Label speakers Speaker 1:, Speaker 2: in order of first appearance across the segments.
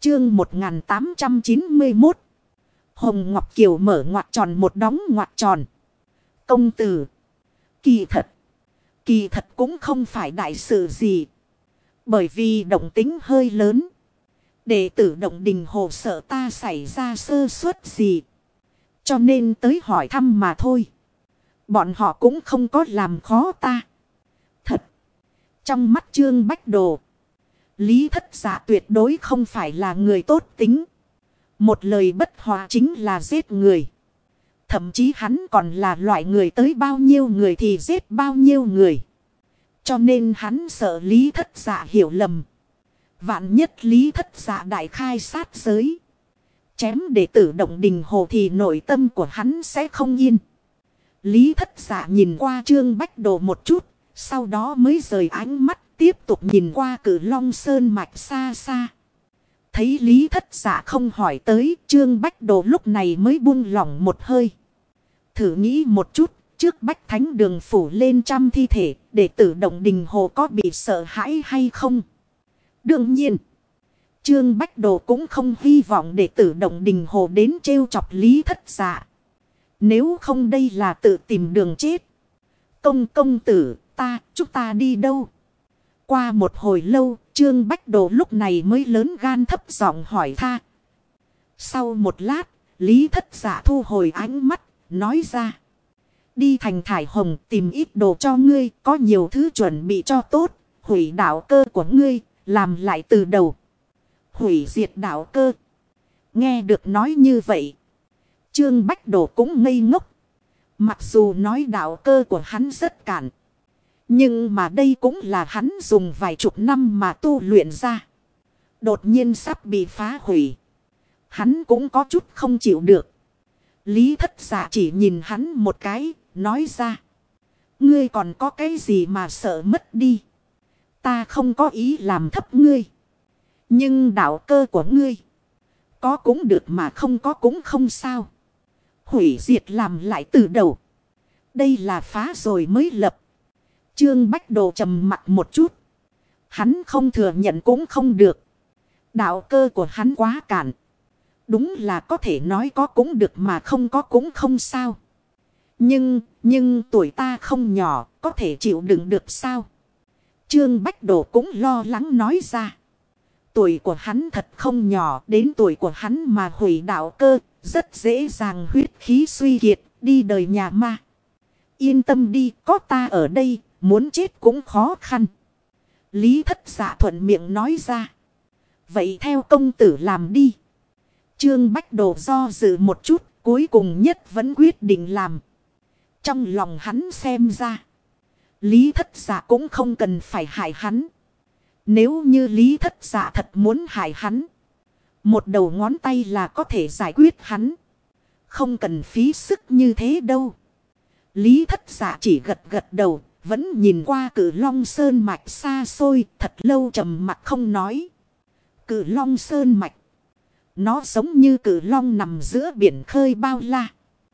Speaker 1: Chương 1891. Hồng Ngọc Kiều mở ngoặc tròn một đóng ngoặc tròn. Công tử. Kỳ thật cũng không phải đại sự gì. Bởi vì động tính hơi lớn. Đệ tử Động Đình Hồ sợ ta xảy ra sơ suất gì. Cho nên tới hỏi thăm mà thôi. Bọn họ cũng không có làm khó ta. Thật. Trong mắt Trương Bách Đồ, Lý Thất Dạ tuyệt đối không phải là người tốt tính. Một lời bất hòa chính là giết người. Thậm chí hắn còn là loại người tới bao nhiêu người thì giết bao nhiêu người. Cho nên hắn sợ Lý Thất Dạ hiểu lầm. Vạn nhất Lý Thất Dạ đại khai sát giới. Chém đệ tử Động Đình Hồ thì nội tâm của hắn sẽ không yên. Lý Thất Dạ nhìn qua Trương Bách Đồ một chút. Sau đó mới rời ánh mắt tiếp tục nhìn qua Cử Long Sơn mạch xa xa. Thấy Lý Thất Dạ không hỏi tới, Trương Bách Đồ lúc này mới buông lỏng một hơi. Thử nghĩ một chút, trước Bách Thánh Đường phủ lên trăm thi thể, đệ tử Động Đình Hồ có bị sợ hãi hay không? Đương nhiên, Trương Bách Đồ cũng không hy vọng đệ tử Động Đình Hồ đến trêu chọc Lý Thất Dạ. Nếu không đây là tự tìm đường chết. Công tử, chúng ta đi đâu? Qua một hồi lâu, Trương Bách Đồ lúc này mới lớn gan thấp giọng hỏi tha. Sau một lát, Lý Thất Dạ thu hồi ánh mắt, nói ra. Đi thành Thải Hồng tìm ít đồ cho ngươi, có nhiều thứ chuẩn bị cho tốt, hủy đạo cơ của ngươi, làm lại từ đầu. Hủy diệt đạo cơ. Nghe được nói như vậy, Trương Bách Đồ cũng ngây ngốc. Mặc dù nói đạo cơ của hắn rất cạn. Nhưng mà đây cũng là hắn dùng vài chục năm mà tu luyện ra. Đột nhiên sắp bị phá hủy. Hắn cũng có chút không chịu được. Lý Thất Dạ chỉ nhìn hắn một cái, nói ra. Ngươi còn có cái gì mà sợ mất đi. Ta không có ý làm thấp ngươi. Nhưng đạo cơ của ngươi, có cũng được mà không có cũng không sao. Hủy diệt làm lại từ đầu. Đây là phá rồi mới lập. Trương Bách Đồ trầm mặt một chút. Hắn không thừa nhận cũng không được. Đạo cơ của hắn quá cạn. Đúng là có thể nói có cũng được mà không có cũng không sao. Nhưng tuổi ta không nhỏ, có thể chịu đựng được sao? Trương Bách Đồ cũng lo lắng nói ra. Tuổi của hắn thật không nhỏ, đến tuổi của hắn mà hủy đạo cơ, rất dễ dàng huyết khí suy kiệt, đi đời nhà ma. Yên tâm đi, có ta ở đây, muốn chết cũng khó khăn. Lý Thất Dạ thuận miệng nói ra. Vậy theo công tử làm đi. Trương Bách Đồ do dự một chút, cuối cùng nhất vẫn quyết định làm. Trong lòng hắn xem ra, Lý Thất Dạ cũng không cần phải hại hắn. Nếu như Lý Thất Dạ thật muốn hại hắn, một đầu ngón tay là có thể giải quyết hắn. Không cần phí sức như thế đâu. Lý Thất Dạ chỉ gật đầu, vẫn nhìn qua Cử Long Sơn mạch xa xôi, thật lâu trầm mặc không nói. Cử Long Sơn mạch, nó giống như Cử Long nằm giữa biển khơi bao la,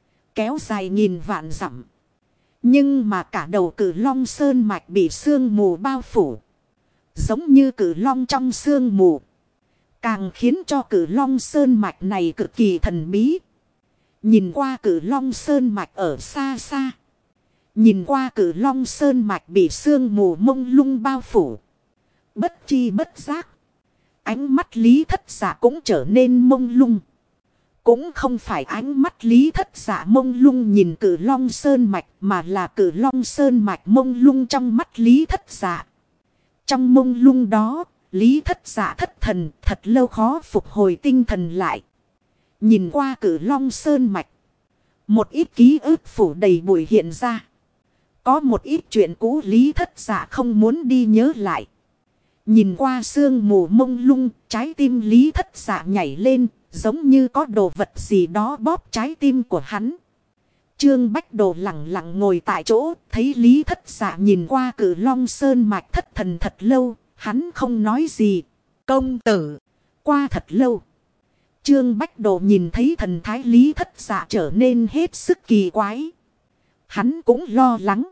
Speaker 1: kéo dài nghìn vạn dặm. Nhưng mà cả đầu Cử Long Sơn mạch bị sương mù bao phủ, giống như Cử Long trong sương mù, càng khiến cho Cử Long Sơn mạch này cực kỳ thần bí. Nhìn qua Cử Long Sơn mạch ở xa xa, nhìn qua Cử Long Sơn mạch bị sương mù mông lung bao phủ, bất chi bất giác, ánh mắt Lý Thất Dạ cũng trở nên mông lung. Cũng không phải ánh mắt Lý Thất Dạ mông lung nhìn Cử Long Sơn mạch, mà là Cử Long Sơn mạch mông lung trong mắt Lý Thất Dạ. Trong mông lung đó, Lý Thất Dạ thất thần, thật lâu khó phục hồi tinh thần lại. Nhìn qua Cử Long Sơn mạch, một ít ký ức phủ đầy bụi hiện ra. Có một ít chuyện cũ Lý Thất Dạ không muốn đi nhớ lại. Nhìn qua sương mù mông lung, trái tim Lý Thất Dạ nhảy lên, giống như có đồ vật gì đó bóp trái tim của hắn. Trương Bách Đồ lặng lặng ngồi tại chỗ, thấy Lý Thất Dạ nhìn qua Cử Long Sơn mạch thất thần thật lâu, hắn không nói gì. Công tử, qua thật lâu. Trương Bách Đồ nhìn thấy thần thái Lý Thất Dạ trở nên hết sức kỳ quái. Hắn cũng lo lắng.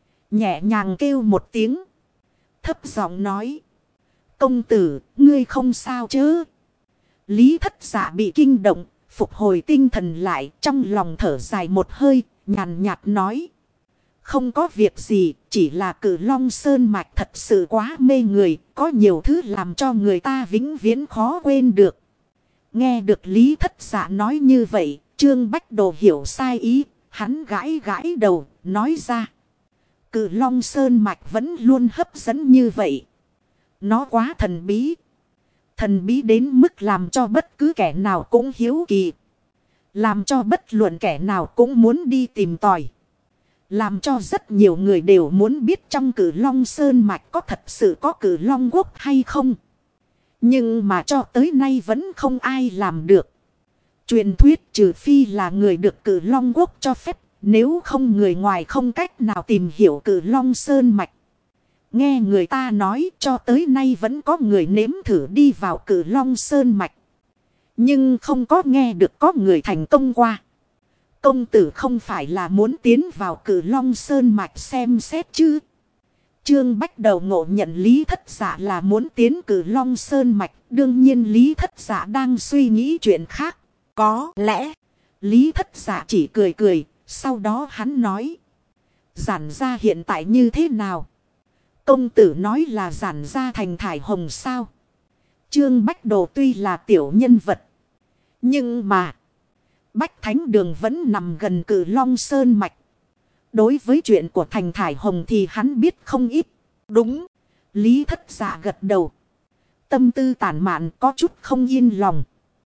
Speaker 1: Nhẹ nhàng kêu một tiếng, thấp giọng nói. Công tử, ngươi không sao chứ? Lý Thất Dạ bị kinh động, phục hồi tinh thần lại, trong lòng thở dài một hơi, nhàn nhạt nói. Không có việc gì, chỉ là Cử Long Sơn Mạch thật sự quá mê người, có nhiều thứ làm cho người ta vĩnh viễn khó quên được. Nghe được Lý Thất Dạ nói như vậy, Trương Bách Đồ hiểu sai ý, hắn gãi gãi đầu, nói ra. Cử Long Sơn Mạch vẫn luôn hấp dẫn như vậy. Nó quá thần bí. Thần bí đến mức làm cho bất cứ kẻ nào cũng hiếu kỳ. Làm cho bất luận kẻ nào cũng muốn đi tìm tòi. Làm cho rất nhiều người đều muốn biết trong Cử Long Sơn Mạch có thật sự có Cử Long Quốc hay không. Nhưng mà cho tới nay vẫn không ai làm được. Truyền thuyết trừ phi là người được Cử Long Quốc cho phép. Nếu không người ngoài không cách nào tìm hiểu Cử Long Sơn Mạch. Nghe người ta nói cho tới nay vẫn có người nếm thử đi vào Cử Long Sơn Mạch. Nhưng không có nghe được có người thành công qua. Công tử không phải là muốn tiến vào Cử Long Sơn Mạch xem xét chứ. Trương Bách Đầu ngộ nhận Lý Thất Dạ là muốn tiến Cử Long Sơn Mạch. Đương nhiên Lý Thất Dạ đang suy nghĩ chuyện khác. Có lẽ Lý Thất Dạ chỉ cười cười. Sau đó hắn nói. Giản gia hiện tại như thế nào? Công tử nói là giản gia thành thải hồng sao? Trương Bách Đồ tuy là tiểu nhân vật. Nhưng mà. Bách Thánh Đường vẫn nằm gần Cử Long Sơn Mạch. Đối với chuyện của thành thải hồng thì hắn biết không ít. Đúng. Lý Thất Dạ gật đầu. Tâm tư tản mạn có chút không yên lòng.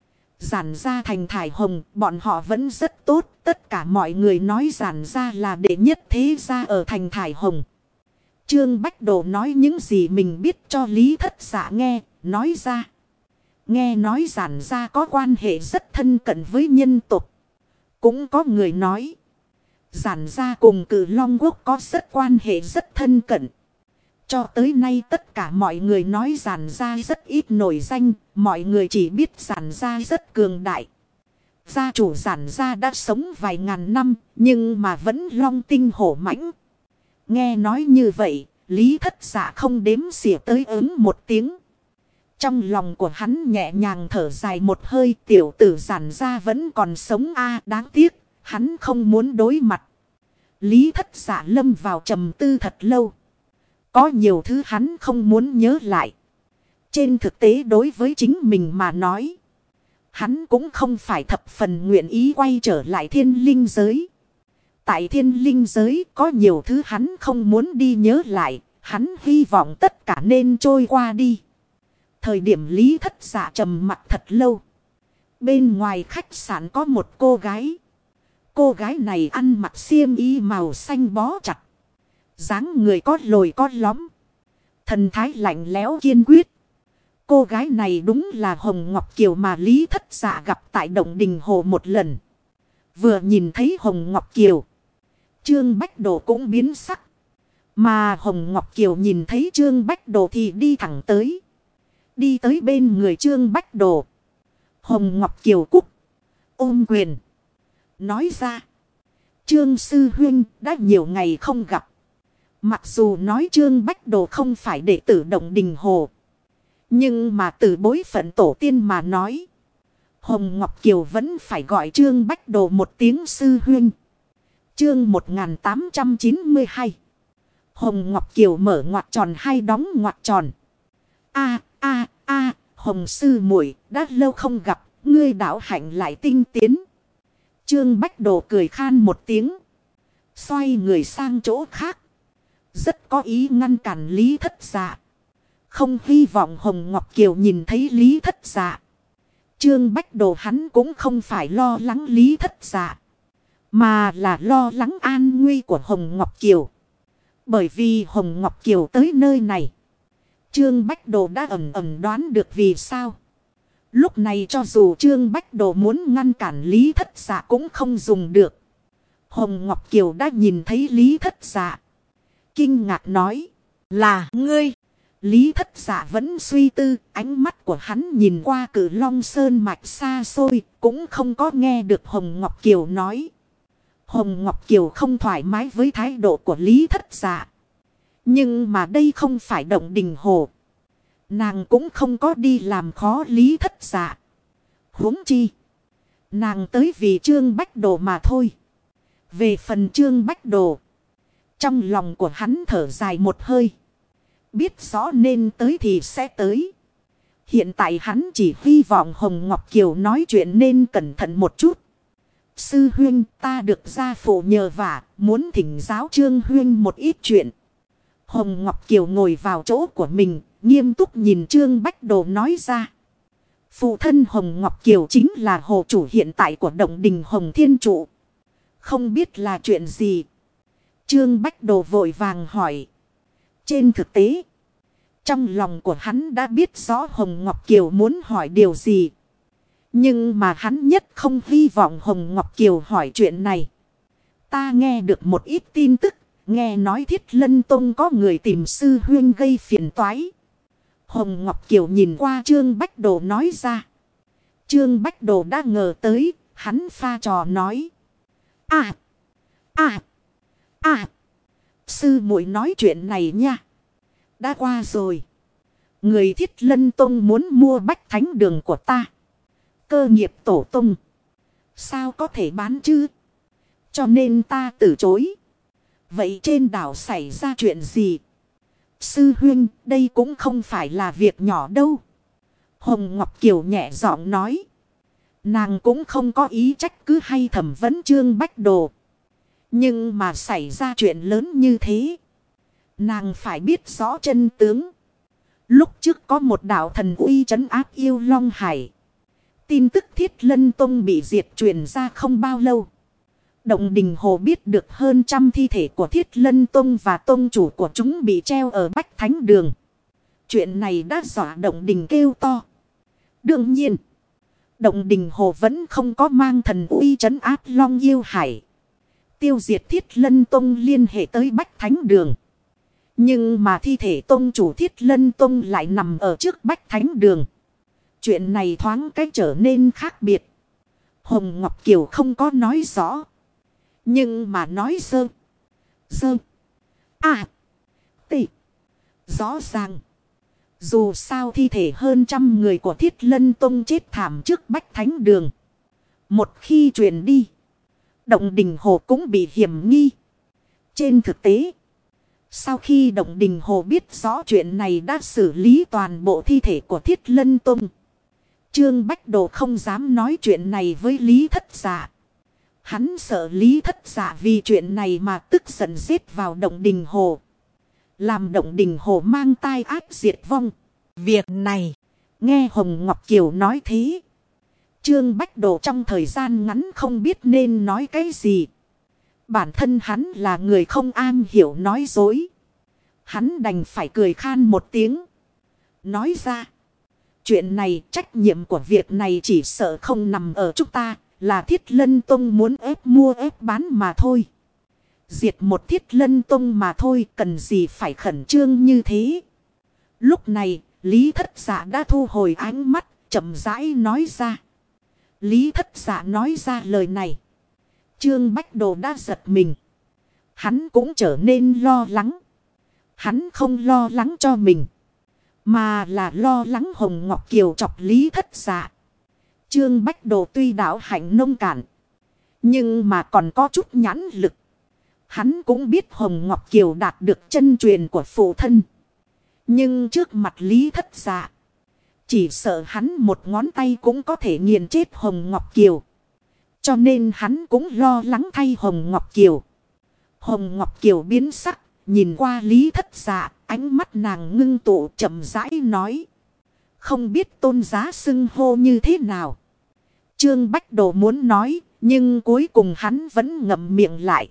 Speaker 1: Giản gia thành thải hồng, bọn họ vẫn rất tốt. Tất cả mọi người nói giản gia là đệ nhất thế gia ở thành thải hồng. Trương Bách Đồ nói những gì mình biết cho Lý Thất Dạ nghe, nói ra. Nghe nói giản gia có quan hệ rất thân cận với nhân tộc. Cũng có người nói. Giản gia cùng Cử Long Quốc có rất quan hệ rất thân cận. Cho tới nay tất cả mọi người nói giản gia rất ít nổi danh. Mọi người chỉ biết giản gia rất cường đại. Gia chủ giản gia đã sống vài ngàn năm. Nhưng mà vẫn long tinh hổ mãnh. Nghe nói như vậy. Lý Thất Dạ không đếm xỉa tới ứng một tiếng. Trong lòng của hắn nhẹ nhàng thở dài một hơi. Tiểu tử giản gia vẫn còn sống đáng tiếc. Hắn không muốn đối mặt. Lý Thất Dạ lâm vào trầm tư thật lâu. Có nhiều thứ hắn không muốn nhớ lại. Trên thực tế đối với chính mình mà nói. Hắn cũng không phải thập phần nguyện ý quay trở lại thiên linh giới. Tại thiên linh giới có nhiều thứ hắn không muốn đi nhớ lại. Hắn hy vọng tất cả nên trôi qua đi. Thời điểm Lý Thất Dạ trầm mặc thật lâu. Bên ngoài khách sạn có một cô gái. Cô gái này ăn mặc xiêm y màu xanh bó chặt. Dáng người có lồi có lõm. Thần thái lạnh lẽo kiên quyết. Cô gái này đúng là Hồng Ngọc Kiều mà Lý Thất Dạ gặp tại Động Đình Hồ một lần. Vừa nhìn thấy Hồng Ngọc Kiều. Trương Bách Đồ cũng biến sắc. Mà Hồng Ngọc Kiều nhìn thấy Trương Bách Đồ thì đi thẳng tới. Đi tới bên người Trương Bách Đồ. Hồng Ngọc Kiều cúc. Ôm quyền. Nói ra. Trương Sư Huynh đã nhiều ngày không gặp. Mặc dù nói Trương Bách Đồ không phải đệ tử Động Đình Hồ. Nhưng mà từ bối phận tổ tiên mà nói. Hồng Ngọc Kiều vẫn phải gọi Trương Bách Đồ một tiếng Sư Huynh. Chương 1892. Hồng Ngọc Kiều mở ngoặc tròn hay đóng ngoặc tròn. Hồng sư muội đã lâu không gặp, ngươi đạo hạnh lại tinh tiến. Trương Bách Đồ cười khan một tiếng. Xoay người sang chỗ khác. Rất có ý ngăn cản Lý Thất Dạ. Không hy vọng Hồng Ngọc Kiều nhìn thấy Lý Thất Dạ. Trương Bách Đồ hắn cũng không phải lo lắng Lý Thất Dạ. Mà là lo lắng an nguy của Hồng Ngọc Kiều. Bởi vì Hồng Ngọc Kiều tới nơi này. Trương Bách Đồ đã ẩn đoán được vì sao. Lúc này cho dù Trương Bách Đồ muốn ngăn cản Lý Thất Dạ cũng không dùng được. Hồng Ngọc Kiều đã nhìn thấy Lý Thất Dạ. Kinh ngạc nói. Là ngươi. Lý Thất Dạ vẫn suy tư. Ánh mắt của hắn nhìn qua Cử Long Sơn Mạch xa xôi. Cũng không có nghe được Hồng Ngọc Kiều nói. Hồng Ngọc Kiều không thoải mái với thái độ của Lý Thất Dạ. Nhưng mà đây không phải Động Đình Hồ. Nàng cũng không có đi làm khó Lý Thất Dạ. Huống chi. Nàng tới vì Trương Bách Đồ mà thôi. Về phần Trương Bách Đồ. Trong lòng của hắn thở dài một hơi. Biết rõ nên tới thì sẽ tới. Hiện tại hắn chỉ hy vọng Hồng Ngọc Kiều nói chuyện nên cẩn thận một chút. Sư huynh, ta được gia phụ nhờ vả, muốn thỉnh giáo Trương huynh một ít chuyện. Hồng Ngọc Kiều ngồi vào chỗ của mình, nghiêm túc nhìn Trương Bách Đồ nói ra. Phụ thân Hồng Ngọc Kiều chính là hộ chủ hiện tại của Động Đình Hồng Thiên Trụ. Không biết là chuyện gì. Trương Bách Đồ vội vàng hỏi. Trên thực tế, trong lòng của hắn đã biết rõ Hồng Ngọc Kiều muốn hỏi điều gì. Nhưng mà hắn nhất không hy vọng Hồng Ngọc Kiều hỏi chuyện này. Ta nghe được một ít tin tức, nghe nói Thiết Lân Tông có người tìm sư huynh gây phiền toái. Hồng Ngọc Kiều nhìn qua Trương Bách Đồ nói ra. Trương Bách Đồ đã ngờ tới, hắn pha trò nói. Sư muội nói chuyện này nha. Đã qua rồi. Người Thiết Lân Tông muốn mua Bách Thánh Đường của ta. Cơ nghiệp tổ tông. Sao có thể bán chứ? Cho nên ta từ chối. Vậy trên đảo xảy ra chuyện gì? Sư huynh, đây cũng không phải là việc nhỏ đâu. Hồng Ngọc Kiều nhẹ giọng nói. Nàng cũng không có ý trách cứ hay thẩm vấn Trương Bách Đồ. Nhưng mà xảy ra chuyện lớn như thế. Nàng phải biết rõ chân tướng. Lúc trước có một đạo thần uy trấn áp yêu Long Hải. Tin tức Thiết Lân Tông bị diệt truyền ra không bao lâu. Động Đình Hồ biết được hơn trăm thi thể của Thiết Lân Tông và tông chủ của chúng bị treo ở Bách Thánh Đường. Chuyện này đã dọa Động Đình kêu to. Đương nhiên, Động Đình Hồ vẫn không có mang thần uy trấn áp Long Yêu Hải. Tiêu diệt Thiết Lân Tông liên hệ tới Bách Thánh Đường. Nhưng mà thi thể tông chủ Thiết Lân Tông lại nằm ở trước Bách Thánh Đường. Chuyện này thoáng cách trở nên khác biệt. Hồng Ngọc Kiều không có nói rõ. Nhưng mà nói sơ. Rõ ràng. Dù sao thi thể hơn trăm người của Thiết Lân Tông chết thảm trước Bách Thánh Đường. Một khi truyền đi. Động Đình Hồ cũng bị hiểm nghi. Trên thực tế. Sau khi Động Đình Hồ biết rõ chuyện này đã xử lý toàn bộ thi thể của Thiết Lân Tông. Trương Bách Đồ không dám nói chuyện này với Lý Thất Dạ. Hắn sợ Lý Thất Dạ vì chuyện này mà tức giận giết vào Động Đình Hồ. Làm Động Đình Hồ mang tai ác diệt vong. Việc này, nghe Hồng Ngọc Kiều nói thế. Trương Bách Đồ trong thời gian ngắn không biết nên nói cái gì. Bản thân hắn là người không am hiểu nói dối. Hắn đành phải cười khan một tiếng. Nói ra. Chuyện này, trách nhiệm của việc này chỉ sợ không nằm ở chúng ta. Là Thiết Lân Tông muốn ép mua ép bán mà thôi. Diệt một Thiết Lân Tông mà thôi, cần gì phải khẩn trương như thế. Lúc này, Lý Thất Dạ đã thu hồi ánh mắt, chậm rãi nói ra. Lý Thất Dạ nói ra lời này. Trương Bách Đồ đã giật mình. Hắn cũng trở nên lo lắng. Hắn không lo lắng cho mình. Mà là lo lắng Hồng Ngọc Kiều chọc Lý Thất Dạ. Trương Bách Đồ tuy đạo hạnh nông cạn. Nhưng mà còn có chút nhãn lực. Hắn cũng biết Hồng Ngọc Kiều đạt được chân truyền của phụ thân. Nhưng trước mặt Lý Thất Dạ. Chỉ sợ hắn một ngón tay cũng có thể nghiền chết Hồng Ngọc Kiều. Cho nên hắn cũng lo lắng thay Hồng Ngọc Kiều. Hồng Ngọc Kiều biến sắc. Nhìn qua Lý Thất Dạ. Ánh mắt nàng ngưng tụ chậm rãi nói. Không biết tôn giá xưng hô như thế nào. Trương Bách Đồ muốn nói. Nhưng cuối cùng hắn vẫn ngậm miệng lại.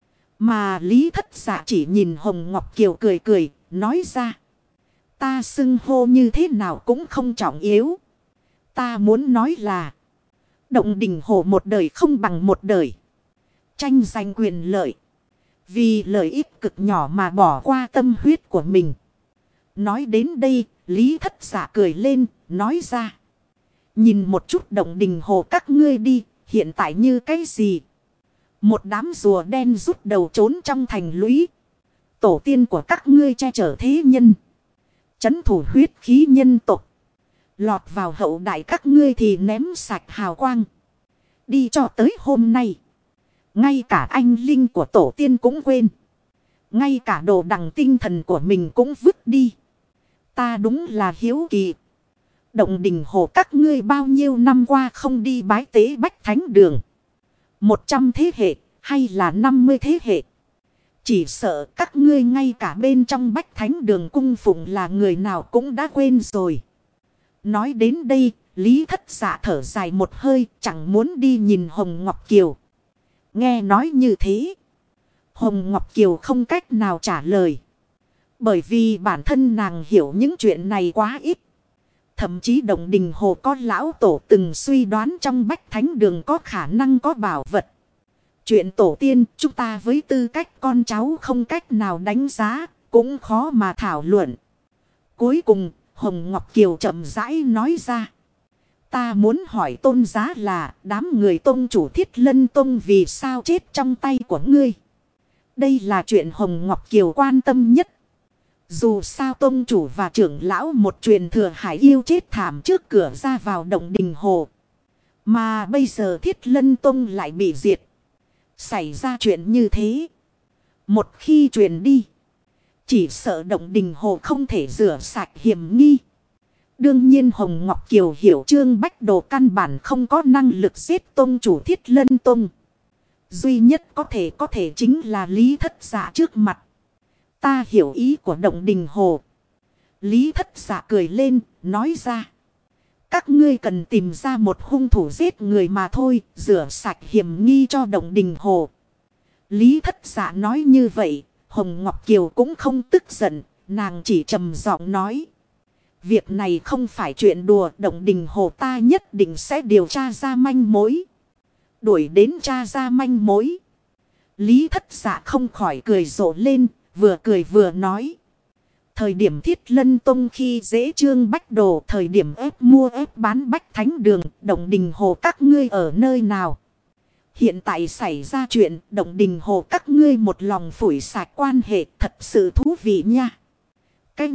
Speaker 1: Mà Lý Thất Dạ chỉ nhìn Hồng Ngọc Kiều cười cười. Nói ra. Ta xưng hô như thế nào cũng không trọng yếu. Ta muốn nói là. Động Đình Hồ một đời không bằng một đời. Tranh giành quyền lợi. Vì lợi ích cực nhỏ mà bỏ qua tâm huyết của mình. Nói đến đây, Lý Thất Dạ cười lên, nói ra. Nhìn một chút Động Đình Hồ các ngươi đi, hiện tại như cái gì? Một đám rùa đen rút đầu trốn trong thành lũy. Tổ tiên của các ngươi che chở thế nhân. Chấn thủ huyết khí nhân tộc. Lọt vào hậu đại các ngươi thì ném sạch hào quang. Đi cho tới hôm nay. Ngay cả anh linh của tổ tiên cũng quên. Ngay cả đồ đằng tinh thần của mình cũng vứt đi. Ta đúng là hiếu kỳ. Động Đình Hồ các ngươi bao nhiêu năm qua không đi bái tế Bách Thánh Đường. 100 thế hệ hay là 50 thế hệ. Chỉ sợ các ngươi ngay cả bên trong Bách Thánh Đường cung phụng là người nào cũng đã quên rồi. Nói đến đây, Lý Thất Dạ thở dài một hơi, chẳng muốn đi nhìn Hồng Ngọc Kiều. Nghe nói như thế, Hồng Ngọc Kiều không cách nào trả lời. Bởi vì bản thân nàng hiểu những chuyện này quá ít. Thậm chí Động Đình Hồ có lão tổ từng suy đoán trong Bách Thánh Đường có khả năng có bảo vật. Chuyện tổ tiên chúng ta với tư cách con cháu không cách nào đánh giá, cũng khó mà thảo luận. Cuối cùng, Hồng Ngọc Kiều chậm rãi nói ra. Ta muốn hỏi tôn giá là đám người tôn chủ Thiết Lân Tông vì sao chết trong tay của ngươi. Đây là chuyện Hồng Ngọc Kiều quan tâm nhất. Dù sao tôn chủ và trưởng lão một truyền thừa hải yêu chết thảm trước cửa ra vào Động Đình Hồ. Mà bây giờ Thiết Lân Tông lại bị diệt. Xảy ra chuyện như thế. Một khi truyền đi. Chỉ sợ Động Đình Hồ không thể rửa sạch hiểm nghi. Đương nhiên Hồng Ngọc Kiều hiểu Trương Bách Đồ căn bản không có năng lực giết tôn chủ Thiết Lân Tông. Duy nhất có thể chính là Lý Thất Dạ trước mặt. Ta hiểu ý của Động Đình Hồ. Lý Thất Dạ cười lên, nói ra. Các ngươi cần tìm ra một hung thủ giết người mà thôi, rửa sạch hiểm nghi cho Động Đình Hồ. Lý Thất Dạ nói như vậy, Hồng Ngọc Kiều cũng không tức giận, nàng chỉ trầm giọng nói. Việc này không phải chuyện đùa, Động Đình Hồ ta nhất định sẽ điều tra ra manh mối. Đuổi đến tra ra manh mối. Lý Thất Dạ không khỏi cười rộ lên, vừa cười vừa nói. Thời điểm Thiết Lân Tông khi dễ Trương Bách Đồ, thời điểm ép mua ép bán Bách Thánh Đường, Động Đình Hồ các ngươi ở nơi nào? Hiện tại xảy ra chuyện, Động Đình Hồ các ngươi một lòng phủi sạch quan hệ, thật sự thú vị nha. Cái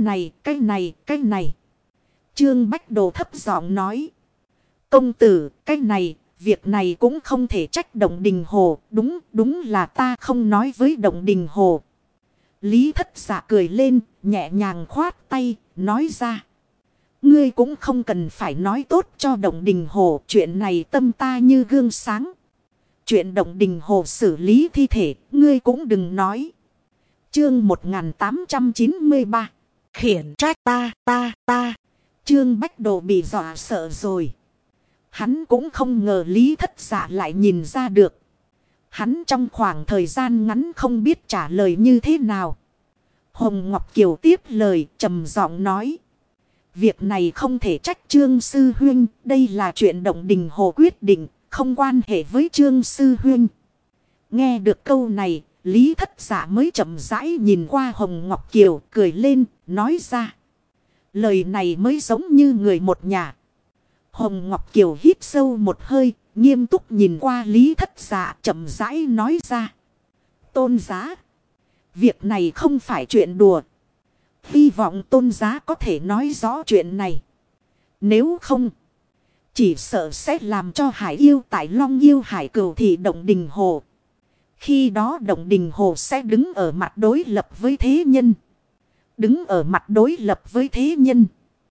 Speaker 1: này. Trương Bách Đồ thấp giọng nói. Công tử, việc này cũng không thể trách Động Đình Hồ, đúng là ta không nói với Động Đình Hồ. Lý Thất Dạ cười lên, nhẹ nhàng khoát tay, nói ra. Ngươi cũng không cần phải nói tốt cho Động Đình Hồ, chuyện này tâm ta như gương sáng. Chuyện Động Đình Hồ xử lý thi thể, ngươi cũng đừng nói. Chương 1893. Khiển trách ta. Trương Bách Đồ bị dọa sợ rồi. Hắn cũng không ngờ Lý Thất Dạ lại nhìn ra được. Hắn trong khoảng thời gian ngắn không biết trả lời như thế nào. Hồng Ngọc Kiều tiếp lời trầm giọng nói. Việc này không thể trách Trương Sư Huynh. Đây là chuyện Động Đình Hồ quyết định. Không quan hệ với Trương Sư Huynh. Nghe được câu này. Lý Thất Dạ mới chậm rãi nhìn qua Hồng Ngọc Kiều. Cười lên nói ra. Lời này mới giống như người một nhà. Hồng Ngọc Kiều hít sâu một hơi. Nghiêm túc nhìn qua Lý Thất Dạ chậm rãi nói ra. Tôn giá. Việc này không phải chuyện đùa. Hy vọng tôn giá có thể nói rõ chuyện này. Nếu không. Chỉ sợ sẽ làm cho hải yêu tại Long Yêu Hải Cửu Thị Động Đình Hồ. Khi đó Động Đình Hồ sẽ đứng ở mặt đối lập với thế nhân. Đứng ở mặt đối lập với thế nhân.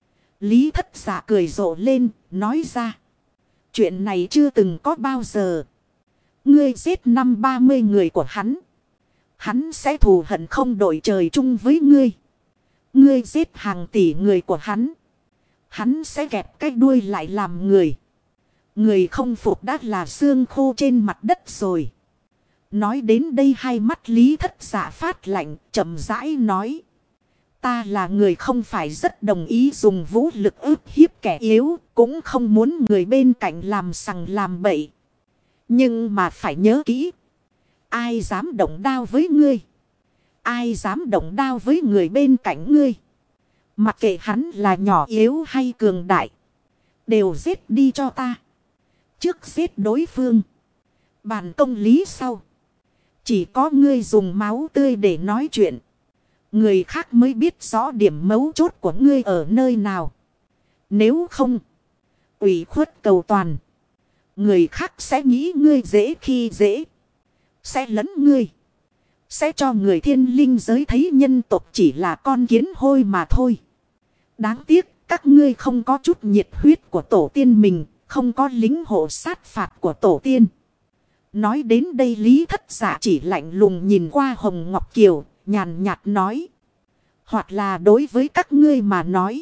Speaker 1: Lý Thất Dạ cười rộ lên, nói ra. Chuyện này chưa từng có bao giờ. Ngươi giết 50 người của hắn. Hắn sẽ thù hận không đội trời chung với ngươi. Ngươi giết hàng tỷ người của hắn. Hắn sẽ kẹp cái đuôi lại làm người. Người không phục đã là xương khô trên mặt đất rồi. Nói đến đây hai mắt Lý Thất Dạ phát lạnh, chậm rãi nói. Ta là người không phải rất đồng ý dùng vũ lực ức hiếp kẻ yếu, cũng không muốn người bên cạnh làm sằng làm bậy. Nhưng mà phải nhớ kỹ. Ai dám động đao với ngươi? Ai dám động đao với người bên cạnh ngươi? Mặc kệ hắn là nhỏ yếu hay cường đại. Đều giết đi cho ta. Trước giết đối phương. Bàn công lý sau. Chỉ có ngươi dùng máu tươi để nói chuyện. Người khác mới biết rõ điểm mấu chốt của ngươi ở nơi nào. Nếu không, ủy khuất cầu toàn. Người khác sẽ nghĩ ngươi dễ khi dễ. Sẽ lấn ngươi. Sẽ cho người thiên linh giới thấy nhân tộc chỉ là con kiến hôi mà thôi. Đáng tiếc các ngươi không có chút nhiệt huyết của tổ tiên mình. Không có lính hộ sát phạt của tổ tiên. Nói đến đây Lý Thất Dạ chỉ lạnh lùng nhìn qua Hồng Ngọc Kiều. Nhàn nhạt nói. Hoặc là đối với các ngươi mà nói.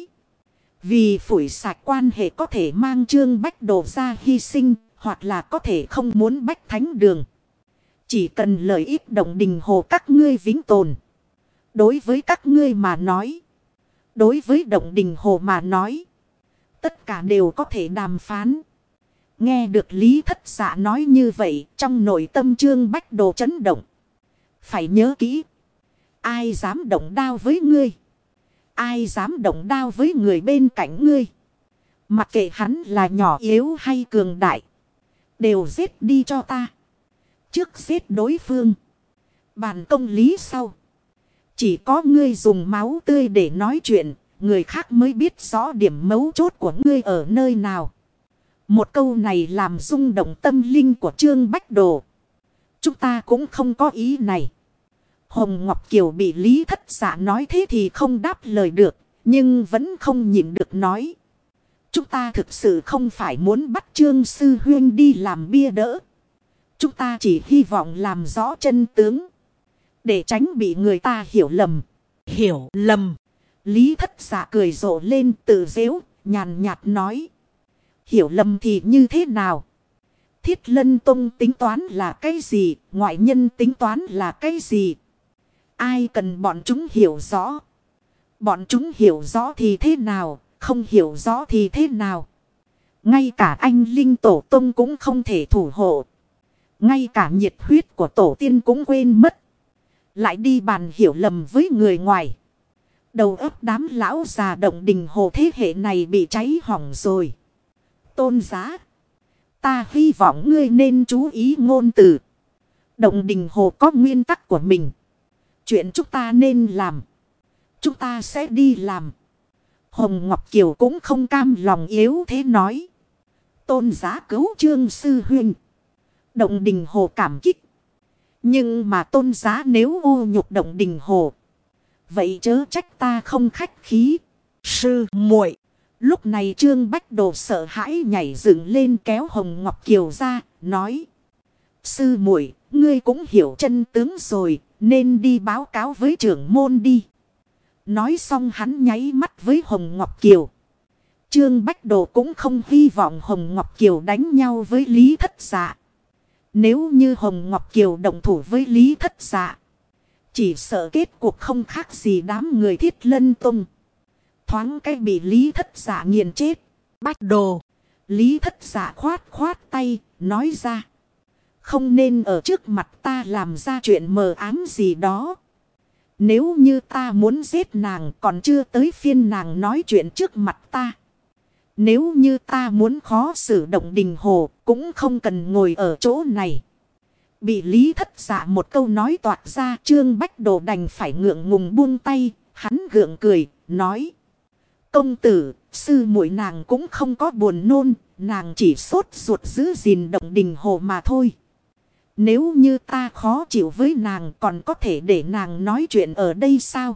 Speaker 1: Vì phủi sạch quan hệ có thể mang Trương Bách Đồ ra hy sinh. Hoặc là có thể không muốn bách thánh đường. Chỉ cần lợi ích Động Đình Hồ các ngươi vĩnh tồn. Đối với các ngươi mà nói. Đối với Động Đình Hồ mà nói. Tất cả đều có thể đàm phán. Nghe được Lý Thất Dạ nói như vậy. Trong nội tâm Trương Bách Đồ chấn động. Phải nhớ kỹ. Ai dám động đao với ngươi. Ai dám động đao với người bên cạnh ngươi. Mặc kệ hắn là nhỏ yếu hay cường đại. Đều giết đi cho ta. Trước giết đối phương. Bàn công lý sau. Chỉ có ngươi dùng máu tươi để nói chuyện. Người khác mới biết rõ điểm mấu chốt của ngươi ở nơi nào. Một câu này làm rung động tâm linh của Trương Bách Đồ. Chúng ta cũng không có ý này. Hồng Ngọc Kiều bị Lý Thất Dạ nói thế thì không đáp lời được. Nhưng vẫn không nhịn được nói. Chúng ta thực sự không phải muốn bắt Trương Sư Huyên đi làm bia đỡ. Chúng ta chỉ hy vọng làm rõ chân tướng. Để tránh bị người ta hiểu lầm.
Speaker 2: Hiểu lầm.
Speaker 1: Lý Thất Dạ cười rộ lên tự dễu, nhàn nhạt nói. Hiểu lầm thì như thế nào? Thiết Lân Tông tính toán là cái gì? Ngoại nhân tính toán là cái gì? Ai cần bọn chúng hiểu rõ? Bọn chúng hiểu rõ thì thế nào? Không hiểu rõ thì thế nào? Ngay cả anh Linh Tổ Tông cũng không thể thủ hộ. Ngay cả nhiệt huyết của tổ tiên cũng quên mất. Lại đi bàn hiểu lầm với người ngoài. Đầu óc đám lão già Động Đình Hồ thế hệ này bị cháy hỏng rồi. Tôn Giá. Ta hy vọng ngươi nên chú ý ngôn từ. Động Đình Hồ có nguyên tắc của mình. Chuyện chúng ta nên làm. Chúng ta sẽ đi làm. Hồng Ngọc Kiều cũng không cam lòng yếu thế nói. Tôn Giá cứu Trương Sư Huynh. Động Đình Hồ cảm kích. Nhưng mà Tôn Giá nếu ô nhục Động Đình Hồ. Vậy chớ trách ta không khách khí.
Speaker 2: Sư muội.
Speaker 1: Lúc này Trương Bách Đồ sợ hãi nhảy dựng lên kéo Hồng Ngọc Kiều ra. Nói. Sư muội, ngươi cũng hiểu chân tướng rồi. Nên đi báo cáo với trưởng môn đi. Nói xong hắn nháy mắt với Hồng Ngọc Kiều. Trương Bách Đồ cũng không hy vọng Hồng Ngọc Kiều đánh nhau với Lý Thất Dạ. Nếu như Hồng Ngọc Kiều động thủ với Lý Thất Dạ. Chỉ sợ kết cuộc không khác gì đám người Thiết Lân Tông. Thoáng cái bị Lý Thất Dạ nghiền chết.
Speaker 2: Bách Đồ.
Speaker 1: Lý Thất Dạ khoát tay, nói ra. Không nên ở trước mặt ta làm ra chuyện mờ ám gì đó. Nếu như ta muốn giết nàng còn chưa tới phiên nàng nói chuyện trước mặt ta. Nếu như ta muốn khó xử Động Đình Hồ cũng không cần ngồi ở chỗ này. Bị Lý Thất Dạ một câu nói toạc ra Trương Bách Đồ đành phải ngượng ngùng buông tay. Hắn gượng cười, nói. Công tử, sư muội nàng cũng không có buồn nôn. Nàng chỉ sốt ruột giữ gìn Động Đình Hồ mà thôi. Nếu như ta khó chịu với nàng còn có thể để nàng nói chuyện ở đây sao?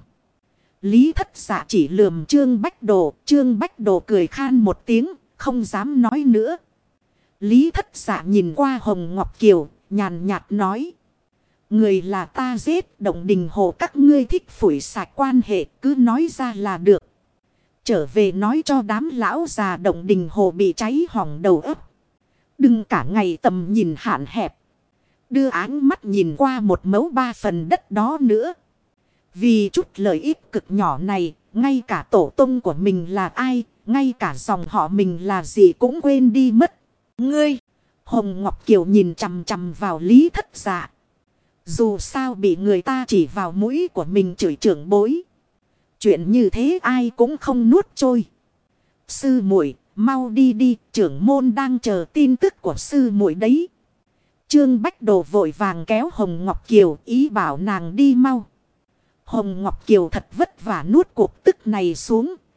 Speaker 1: Lý Thất Dạ chỉ lườm Trương Bách Đồ. Trương Bách Đồ cười khan một tiếng, không dám nói nữa. Lý Thất Dạ nhìn qua Hồng Ngọc Kiều, nhàn nhạt nói. Người là ta giết, Động Đình Hồ các ngươi thích phủi sạch quan hệ, cứ nói ra là được. Trở về nói cho đám lão già Động Đình Hồ bị cháy hỏng đầu óc. Đừng cả ngày tầm nhìn hạn hẹp. Đưa ánh mắt nhìn qua một mẫu ba phần đất đó nữa. Vì chút lợi ích cực nhỏ này, ngay cả tổ tông của mình là ai, ngay cả dòng họ mình là gì cũng quên đi mất.
Speaker 2: Ngươi!
Speaker 1: Hồng Ngọc Kiều nhìn chằm chằm vào Lý Thất Dạ. Dù sao bị người ta chỉ vào mũi của mình chửi trưởng bối. Chuyện như thế ai cũng không nuốt trôi. Sư muội, mau đi đi, trưởng môn đang chờ tin tức của sư muội đấy. Trương Bách Đồ vội vàng kéo Hồng Ngọc Kiều ý bảo nàng đi mau. Hồng Ngọc Kiều thật vất vả nuốt cuộc tức này xuống,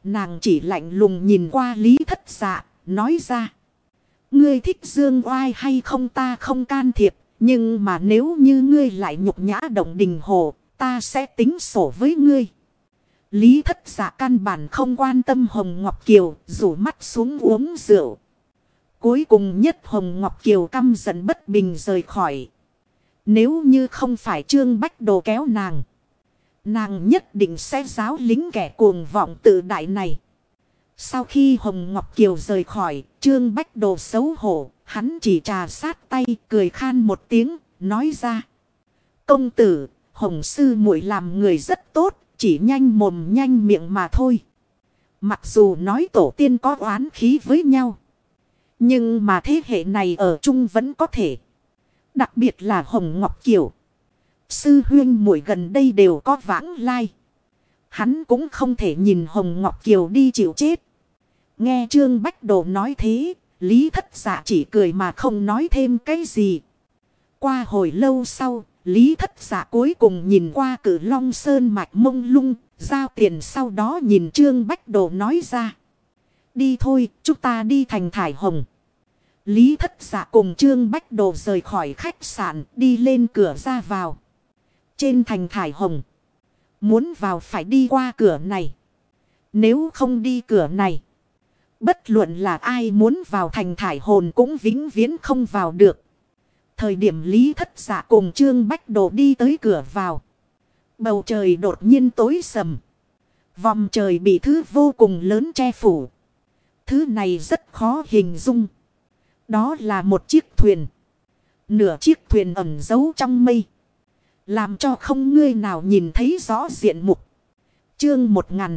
Speaker 1: nàng chỉ lạnh lùng nhìn qua Lý Thất Dạ, nói ra. Ngươi thích dương oai hay không ta không can thiệp, nhưng mà nếu như ngươi lại nhục nhã Động Đình Hồ, ta sẽ tính sổ với ngươi. Lý Thất Dạ căn bản không quan tâm Hồng Ngọc Kiều, rủ mắt xuống uống rượu. Cuối cùng nhất Hồng Ngọc Kiều căm giận bất bình rời khỏi. Nếu như không phải Trương Bách Đồ kéo nàng, nàng nhất định sẽ giáo lính kẻ cuồng vọng tự đại này. Sau khi Hồng Ngọc Kiều rời khỏi, Trương Bách Đồ xấu hổ, hắn chỉ trà sát tay, cười khan một tiếng, nói ra. Công tử, Hồng sư muội làm người rất tốt, chỉ nhanh mồm nhanh miệng mà thôi. Mặc dù nói tổ tiên có oán khí với nhau, nhưng mà thế hệ này ở chung vẫn có thể. Đặc biệt là Hồng Ngọc Kiều. Sư huynh muội gần đây đều có vãng lai. Hắn cũng không thể nhìn Hồng Ngọc Kiều đi chịu chết. Nghe Trương Bách Đồ nói thế, Lý Thất Dạ chỉ cười mà không nói thêm cái gì. Qua hồi lâu sau, Lý Thất Dạ cuối cùng nhìn qua Cử Long Sơn mạch mông lung, giao tiền sau đó nhìn Trương Bách Đồ nói ra. Đi thôi, chúng ta đi thành Thải Hồng. Lý Thất Dạ cùng Trương Bách Đồ rời khỏi khách sạn, đi lên cửa ra vào. Trên thành Thải Hồng, muốn vào phải đi qua cửa này. Nếu không đi cửa này, bất luận là ai muốn vào thành Thải Hồn cũng vĩnh viễn không vào được. Thời điểm Lý Thất Dạ cùng Trương Bách Đồ đi tới cửa vào, bầu trời đột nhiên tối sầm. Vòng trời bị thứ vô cùng lớn che phủ. Thứ này rất khó hình dung. Đó là một chiếc thuyền. Nửa chiếc thuyền ẩn giấu trong mây, làm cho không người nào nhìn thấy rõ diện mục. Chương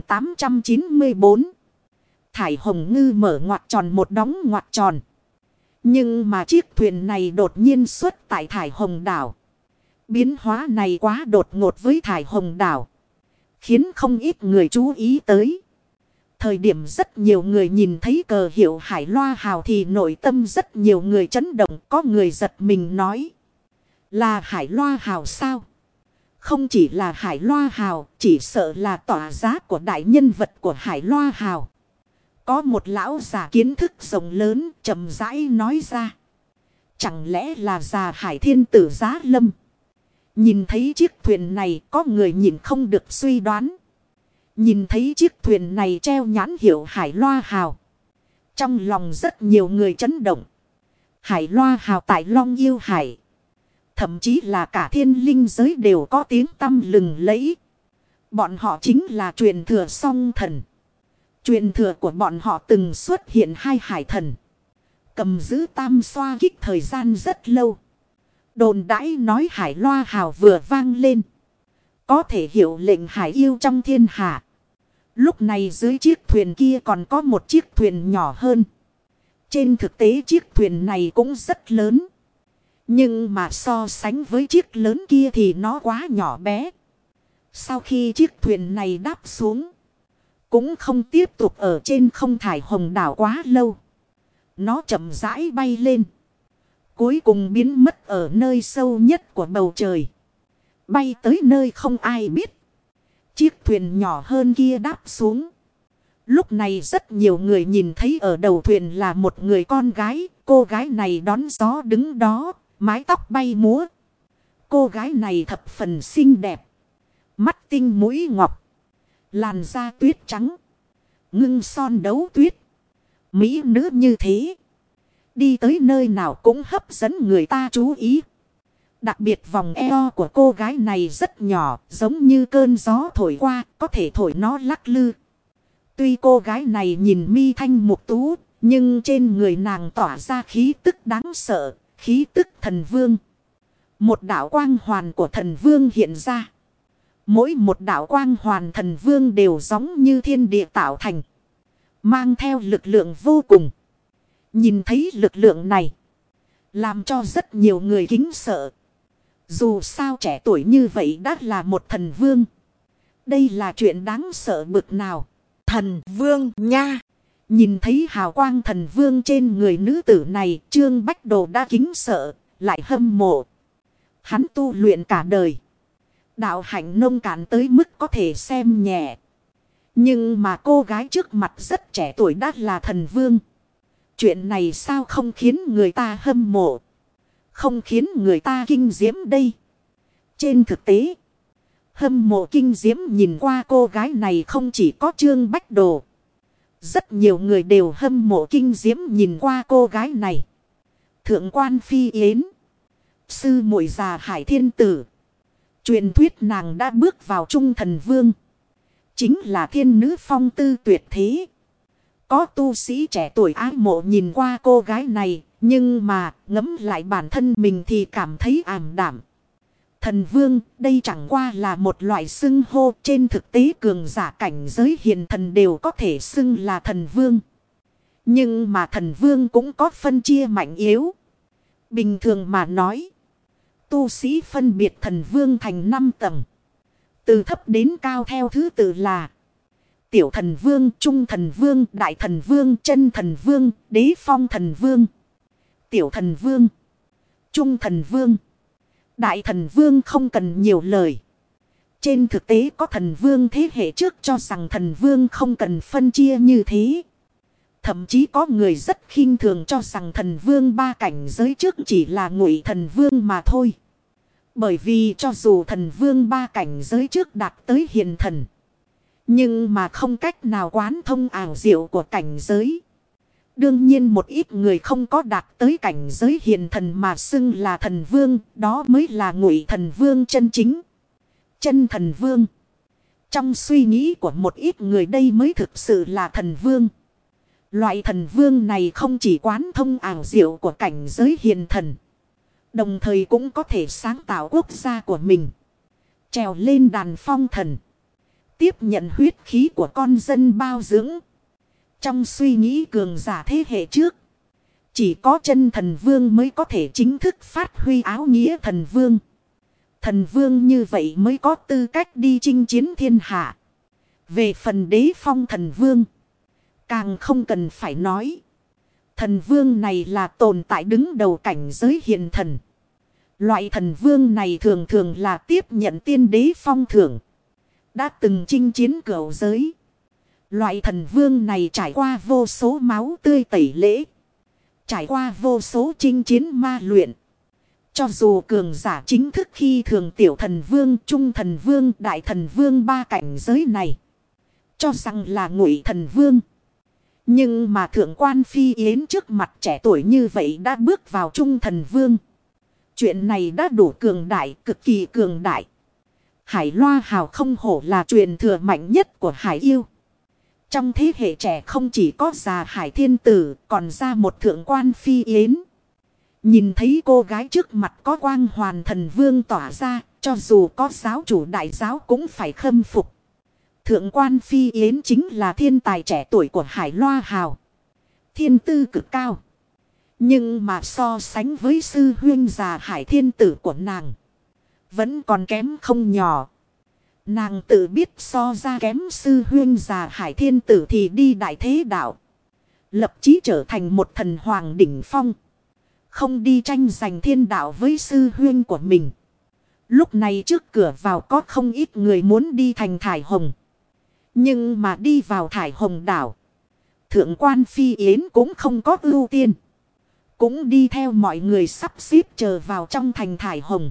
Speaker 1: 1894. Thải Hồng ngư mở ngoặc tròn một đóng ngoặc tròn. Nhưng mà chiếc thuyền này đột nhiên xuất tại Thải Hồng đảo. Biến hóa này quá đột ngột với Thải Hồng đảo, khiến không ít người chú ý tới. Thời điểm rất nhiều người nhìn thấy cờ hiệu Hải Loa Hào thì nội tâm rất nhiều người chấn động. Có người giật mình nói. Là Hải Loa Hào sao? Không chỉ là Hải Loa Hào, chỉ sợ là tỏa giá của đại nhân vật của Hải Loa Hào. Có một lão già kiến thức rộng lớn chậm rãi nói ra. Chẳng lẽ là già Hải Thiên Tử Giá Lâm? Nhìn thấy chiếc thuyền này có người nhìn không được suy đoán. Nhìn thấy chiếc thuyền này treo nhãn hiệu Hải Loa Hào, trong lòng rất nhiều người chấn động. Hải Loa Hào tại Long Yêu Hải, thậm chí là cả thiên linh giới đều có tiếng tăm lừng lẫy. Bọn họ chính là truyền thừa song thần. Truyền thừa của bọn họ từng xuất hiện hai hải thần, cầm giữ tam xoa kích thời gian rất lâu. Đồn đãi nói Hải Loa Hào vừa vang lên, có thể hiệu lệnh hải yêu trong thiên hạ. Lúc này dưới chiếc thuyền kia còn có một chiếc thuyền nhỏ hơn. Trên thực tế chiếc thuyền này cũng rất lớn, nhưng mà so sánh với chiếc lớn kia thì nó quá nhỏ bé. Sau khi chiếc thuyền này đáp xuống, cũng không tiếp tục ở trên không Thải Hồng đảo quá lâu. Nó chậm rãi bay lên, cuối cùng biến mất ở nơi sâu nhất của bầu trời, bay tới nơi không ai biết. Chiếc thuyền nhỏ hơn kia đáp xuống. Lúc này rất nhiều người nhìn thấy ở đầu thuyền là một người con gái. Cô gái này đón gió đứng đó, mái tóc bay múa. Cô gái này thập phần xinh đẹp, mắt tinh mũi ngọc, làn da tuyết trắng, ngưng son đấu tuyết. Mỹ nữ như thế, đi tới nơi nào cũng hấp dẫn người ta chú ý. Đặc biệt vòng eo của cô gái này rất nhỏ, giống như cơn gió thổi qua, có thể thổi nó lắc lư. Tuy cô gái này nhìn mi thanh mục tú, nhưng trên người nàng tỏa ra khí tức đáng sợ, khí tức thần vương. Một đạo quang hoàn của thần vương hiện ra. Mỗi một đạo quang hoàn thần vương đều giống như thiên địa tạo thành, mang theo lực lượng vô cùng. Nhìn thấy lực lượng này, làm cho rất nhiều người kính sợ. Dù sao trẻ tuổi như vậy đã là một thần vương. Đây là chuyện đáng sợ bực nào.
Speaker 2: Thần vương nha.
Speaker 1: Nhìn thấy hào quang thần vương trên người nữ tử này, Trương Bách Đồ đã kính sợ, lại hâm mộ. Hắn tu luyện cả đời, đạo hạnh nông cạn tới mức có thể xem nhẹ. Nhưng mà cô gái trước mặt rất trẻ tuổi đã là thần vương. Chuyện này sao không khiến người ta hâm mộ, không khiến người ta kinh diễm đây? Trên thực tế, hâm mộ kinh diễm nhìn qua cô gái này không chỉ có Trương Bách Đồ. Rất nhiều người đều hâm mộ kinh diễm nhìn qua cô gái này. Thượng quan Phi Yến, sư muội già Hải Thiên Tử. Truyền thuyết nàng đã bước vào Trung Thần Vương. Chính là thiên nữ phong tư tuyệt thế. Có tu sĩ trẻ tuổi ái mộ nhìn qua cô gái này. Nhưng mà ngẫm lại bản thân mình thì cảm thấy ảm đạm. Thần vương đây chẳng qua là một loại xưng hô. Trên thực tế cường giả cảnh giới hiền thần đều có thể xưng là thần vương. Nhưng mà thần vương cũng có phân chia mạnh yếu. Bình thường mà nói, tu sĩ phân biệt thần vương thành 5 tầng. Từ thấp đến cao theo thứ tự là tiểu thần vương, trung thần vương, đại thần vương, chân thần vương, đế phong thần vương. Tiểu thần vương, trung thần vương, đại thần vương không cần nhiều lời. Trên thực tế có thần vương thế hệ trước cho rằng thần vương không cần phân chia như thế. Thậm chí có người rất khinh thường cho rằng thần vương 3 cảnh giới trước chỉ là ngụy thần vương mà thôi. Bởi vì cho dù thần vương 3 cảnh giới trước đạt tới hiền thần, nhưng mà không cách nào quán thông ảo diệu của cảnh giới. Đương nhiên một ít người không có đạt tới cảnh giới hiền thần mà xưng là thần vương, đó mới là ngụy thần vương chân chính. Chân thần vương. Trong suy nghĩ của một ít người đây mới thực sự là thần vương. Loại thần vương này không chỉ quán thông ảo diệu của cảnh giới hiền thần, đồng thời cũng có thể sáng tạo quốc gia của mình. Trèo lên đàn phong thần, tiếp nhận huyết khí của con dân bao dưỡng. Trong suy nghĩ cường giả thế hệ trước, chỉ có chân thần vương mới có thể chính thức phát huy áo nghĩa thần vương. Thần vương như vậy mới có tư cách đi chinh chiến thiên hạ. Về phần đế phong thần vương, càng không cần phải nói. Thần vương này là tồn tại đứng đầu cảnh giới hiền thần. Loại thần vương này thường thường là tiếp nhận tiên đế phong thưởng, đã từng chinh chiến cửu giới. Loại thần vương này trải qua vô số máu tươi tẩy lễ, trải qua vô số chinh chiến ma luyện. Cho dù cường giả chính thức khi thường tiểu thần vương, trung thần vương, đại thần vương 3 cảnh giới này cho rằng là ngụy thần vương. Nhưng mà thượng quan Phi Yến trước mặt trẻ tuổi như vậy đã bước vào trung thần vương. Chuyện này đã đủ cường đại, cực kỳ cường đại. Hải Loa Hào không hổ là truyền thừa mạnh nhất của Hải yêu. Trong thế hệ trẻ không chỉ có già Hải Thiên Tử, còn ra một thượng quan Phi Yến. Nhìn thấy cô gái trước mặt có quang hoàn thần vương tỏa ra, cho dù có giáo chủ đại giáo cũng phải khâm phục. Thượng quan Phi Yến chính là thiên tài trẻ tuổi của Hải Loa Hào. Thiên tư cực cao. Nhưng mà so sánh với sư huynh già Hải Thiên Tử của nàng, vẫn còn kém không nhỏ. Nàng tự biết so ra kém sư huynh già Hải Thiên Tử thì đi đại thế đạo, lập chí trở thành một thần hoàng đỉnh phong, không đi tranh giành thiên đạo với sư huynh của mình. Lúc này trước cửa vào có không ít người muốn đi thành Thải Hồng. Nhưng mà đi vào Thải Hồng đảo, thượng quan Phi Yến cũng không có ưu tiên, cũng đi theo mọi người sắp xếp chờ vào trong thành Thải Hồng.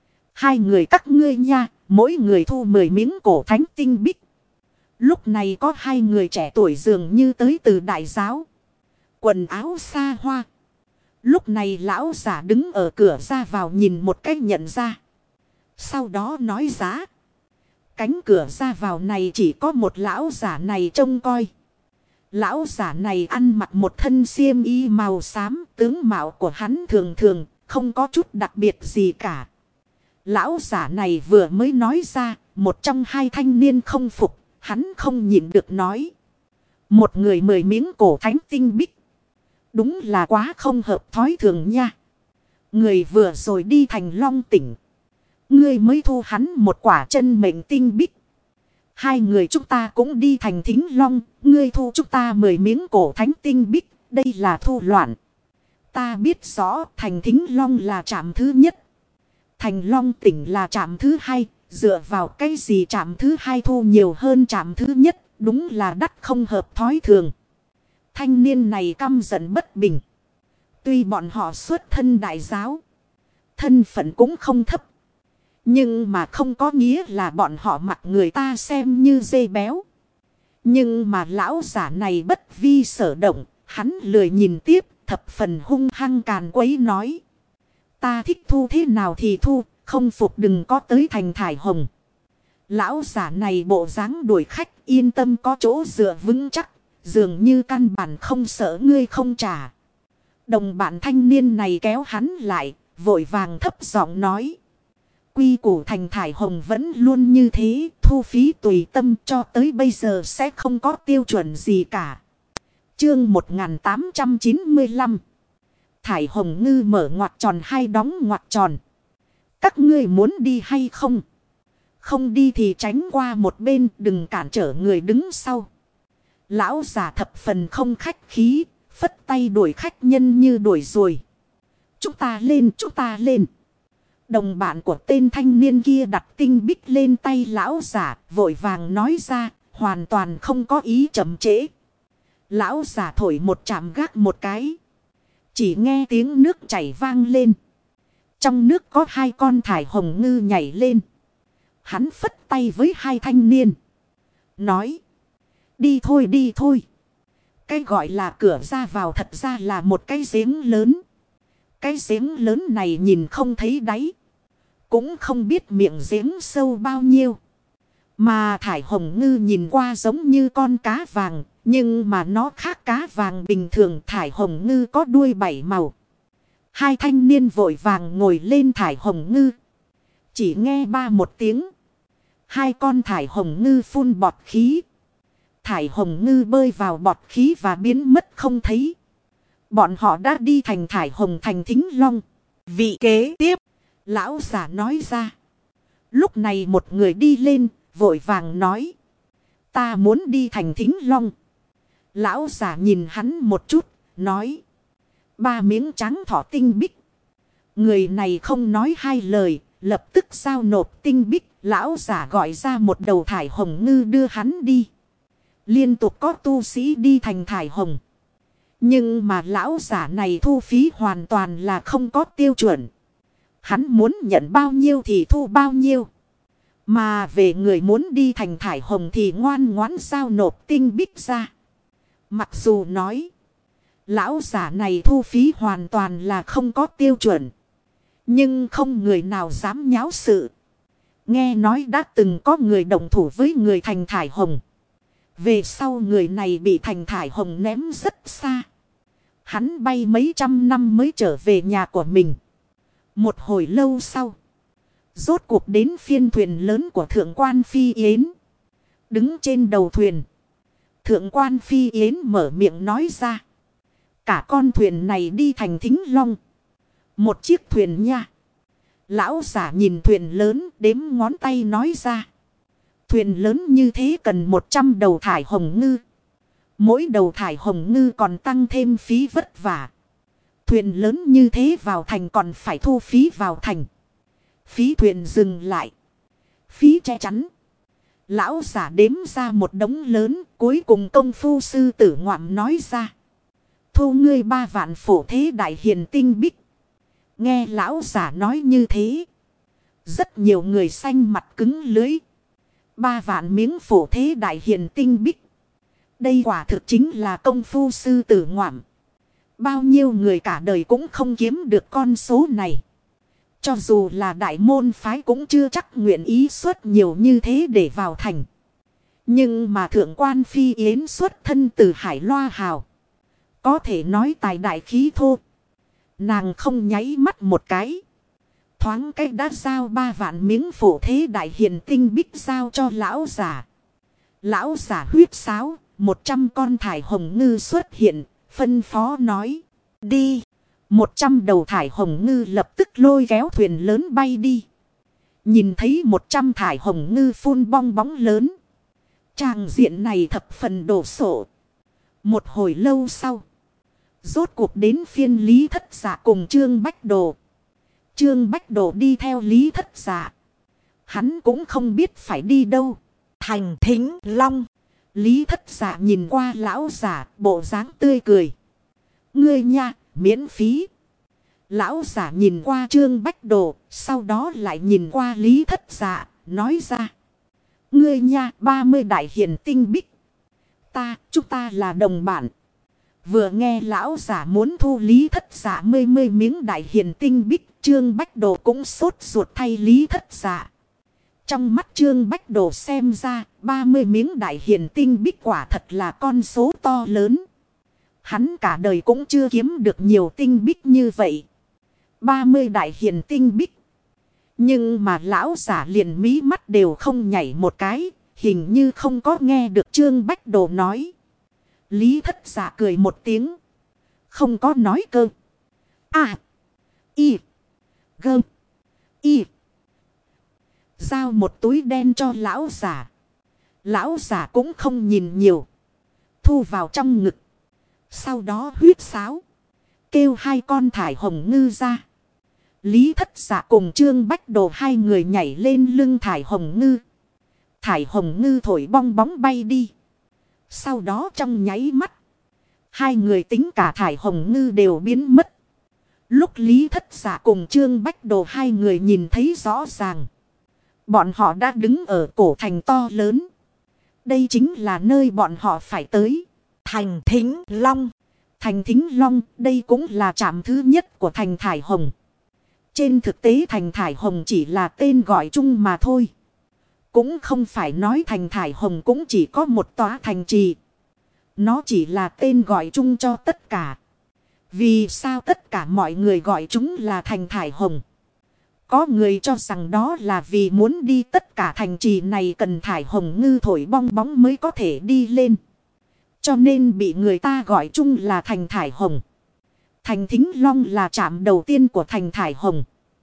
Speaker 1: 2 người các ngươi nha, mỗi người thu 10 miếng cổ thánh tinh bích. Lúc này có 2 người trẻ tuổi dường như tới từ đại giáo, quần áo xa hoa. Lúc này lão giả đứng ở cửa ra vào nhìn một cách nhận ra, sau đó nói giá. Cánh cửa ra vào này chỉ có một lão giả này trông coi. Lão giả này ăn mặc một thân xiêm y màu xám, tướng mạo của hắn thường thường, không có chút đặc biệt gì cả. Lão giả này vừa mới nói ra, một trong 2 thanh niên không phục, hắn không nhịn được nói. Một người 10 miếng cổ thánh tinh bích. Đúng là quá không hợp thói thường nha. Người vừa rồi đi thành Long tỉnh, ngươi mới thu hắn một quả chân mệnh tinh bích. 2 người chúng ta cũng đi thành Thính Long, ngươi thu chúng ta 10 miếng cổ thánh tinh bích, đây là thu loạn. Ta biết rõ thành Thính Long là trạm thứ nhất, thành Long tỉnh là trạm thứ 2, dựa vào cái gì trạm thứ 2 thu nhiều hơn trạm thứ nhất, Đúng là đắt không hợp thói thường. Thanh niên này căm giận bất bình. Tuy bọn họ xuất thân đại giáo, thân phận cũng không thấp. Nhưng mà không có nghĩa là bọn họ mặc người ta xem như dê béo. Nhưng mà lão giả này bất vi sở động. Hắn lười nhìn tiếp, thập phần hung hăng càn quấy nói. Ta thích thu thế nào thì thu, không phục đừng có tới thành thải hồng. Lão giả này bộ dáng đuổi khách, yên tâm có chỗ dựa vững chắc. Dường như căn bản không sợ ngươi không trả. Đồng bạn thanh niên này kéo hắn lại, vội vàng thấp giọng nói. Quy củ thành thải hồng vẫn luôn như thế, thu phí tùy tâm cho tới bây giờ sẽ không có tiêu chuẩn gì cả. Chương 1895. Thải hồng ngư mở ngoặc tròn hay đóng ngoặc tròn. Các ngươi muốn đi hay không? Không đi thì tránh qua một bên, đừng cản trở người đứng sau. Lão giả thập phần không khách khí, phất tay đuổi khách nhân như đuổi ruồi. Chúng ta lên, chúng ta lên. Đồng bạn của tên thanh niên kia đặt tinh bích lên tay lão giả, vội vàng nói ra, hoàn toàn không có ý chậm trễ. Lão giả thổi một chạm gác một cái. Chỉ nghe tiếng nước chảy vang lên. Trong nước có hai con thải hồng ngư nhảy lên. Hắn phất tay với hai thanh niên. Nói. Đi thôi đi thôi. Cái gọi là cửa ra vào thật ra là một cái giếng lớn. Cái giếng lớn này nhìn không thấy đáy. Cũng không biết miệng giếng sâu bao nhiêu. Mà thải hồng ngư nhìn qua giống như con cá vàng. Nhưng mà nó khác cá vàng bình thường. Thải hồng ngư có đuôi 7 màu. Hai thanh niên vội vàng ngồi lên thải hồng ngư. Chỉ nghe ba một tiếng. Hai con thải hồng ngư phun bọt khí. Thải hồng ngư bơi vào bọt khí và biến mất không thấy. Bọn họ đã đi thành thải hồng thành Thính Long. Vị kế tiếp. Lão giả nói ra. Lúc này một người đi lên. Vội vàng nói. Ta muốn đi thành Thính Long. Lão giả nhìn hắn một chút. Nói. 3 miếng trắng thỏ tinh bích. Người này không nói hai lời. Lập tức giao nộp tinh bích. Lão giả gọi ra một đầu thải hồng ngư đưa hắn đi. Liên tục có tu sĩ đi thành thải hồng. Nhưng mà lão giả này thu phí hoàn toàn là không có tiêu chuẩn. Hắn muốn nhận bao nhiêu thì thu bao nhiêu. Mà về người muốn đi thành thải hồng thì ngoan ngoãn giao nộp tinh bích ra. Mặc dù nói. Lão giả này thu phí hoàn toàn là không có tiêu chuẩn. Nhưng không người nào dám nháo sự. Nghe nói đã từng có người đồng thủ với người thành thải hồng. Về sau người này bị thành thải hồng ném rất xa. Hắn bay mấy trăm năm mới trở về nhà của mình. Một hồi lâu sau. Rốt cuộc đến phiên thuyền lớn của Thượng quan Phi Yến. Đứng trên đầu thuyền. Thượng quan Phi Yến mở miệng nói ra. Cả con thuyền này đi thành Thính Long. Một chiếc thuyền nha. Lão giả nhìn thuyền lớn đếm ngón tay nói ra. Thuyền lớn như thế cần 100 đầu thải hồng ngư. Mỗi đầu thải hồng ngư còn tăng thêm phí vất vả. Thuyền lớn như thế vào thành còn phải thu phí vào thành. Phí thuyền dừng lại. Phí che chắn. Lão giả đếm ra một đống lớn. Cuối cùng công phu sư tử ngoạm nói ra. Thu ngươi 3 vạn phổ thế đại hiền tinh bích. Nghe lão giả nói như thế. Rất nhiều người xanh mặt cứng lưới. 3 vạn miếng phổ thế đại hiền tinh bích. Đây quả thực chính là công phu sư tử ngoạm. Bao nhiêu người cả đời cũng không kiếm được con số này. Cho dù là đại môn phái cũng chưa chắc nguyện ý xuất nhiều như thế để vào thành. Nhưng mà Thượng quan Phi Yến xuất thân từ Hải Loa Hào. Có thể nói tài đại khí thô. Nàng không nháy mắt một cái. Thoáng cách đã giao 3 vạn miếng phổ thế đại hiền tinh bích giao cho lão giả. Lão giả huyết sáo, 100 con thải hồng ngư xuất hiện, phân phó nói. Đi. 100 đầu thải hồng ngư lập tức lôi kéo thuyền lớn bay đi. Nhìn thấy 100 thải hồng ngư phun bong bóng lớn. Tràng diện này thập phần đổ sộ. Một hồi lâu sau. Rốt cuộc đến phiên Lý Thất Dạ cùng Trương Bách Đồ. Trương Bách Đồ đi theo Lý Thất Dạ. Hắn cũng không biết phải đi đâu. Thành Thính Long. Lý Thất Dạ nhìn qua lão giả, bộ dáng tươi cười. Ngươi nha, miễn phí. Lão giả nhìn qua Trương Bách Đồ, sau đó lại nhìn qua Lý Thất Dạ, nói ra. Ngươi nha, 30 đại hiền tinh bích. Chúng ta là đồng bạn. Vừa nghe lão giả muốn thu Lý Thất Dạ 10 miếng đại hiền tinh bích, Trương Bách Đồ cũng sốt ruột thay Lý Thất Dạ. Trong mắt Trương Bách Đồ xem ra, 30 miếng đại hiền tinh bích quả thật là con số to lớn. Hắn cả đời cũng chưa kiếm được nhiều tinh bích như vậy. 30 đại hiền tinh bích. Nhưng mà lão giả liền mí mắt đều không nhảy một cái, hình như không có nghe được Trương Bách Đồ nói. Lý Thất Dạ cười một tiếng. Không có nói cơ. I. Gơ. Y. Giao một túi đen cho lão giả. Lão giả cũng không nhìn nhiều. Thu vào trong ngực. Sau đó huýt sáo. Kêu hai con thải hồng ngư ra. Lý Thất Dạ cùng Trương Bách Đồ hai người nhảy lên lưng thải hồng ngư. Thải hồng ngư thổi bong bóng bay đi. Sau đó trong nháy mắt. Hai người tính cả thải hồng ngư đều biến mất. Lúc Lý Thất Dạ cùng Trương Bách Đồ hai người nhìn thấy rõ ràng. Bọn họ đã đứng ở cổ thành to lớn. Đây chính là nơi bọn họ phải tới.
Speaker 2: Thành Thính Long.
Speaker 1: Thành Thính Long, đây cũng là trạm thứ nhất của thành Thải Hồng. Trên thực tế thành Thải Hồng chỉ là tên gọi chung mà thôi. Cũng không phải nói thành Thải Hồng cũng chỉ có một tòa thành trì. Nó chỉ là tên gọi chung cho tất cả. Vì sao tất cả mọi người gọi chúng là thành Thải Hồng? Có người cho rằng đó là vì muốn đi tất cả thành trì này cần thải hồng ngư thổi bong bóng mới có thể đi lên. Cho nên bị người ta gọi chung là thành Thải Hồng. Thành Thính Long là trạm đầu tiên của thành Thải Hồng.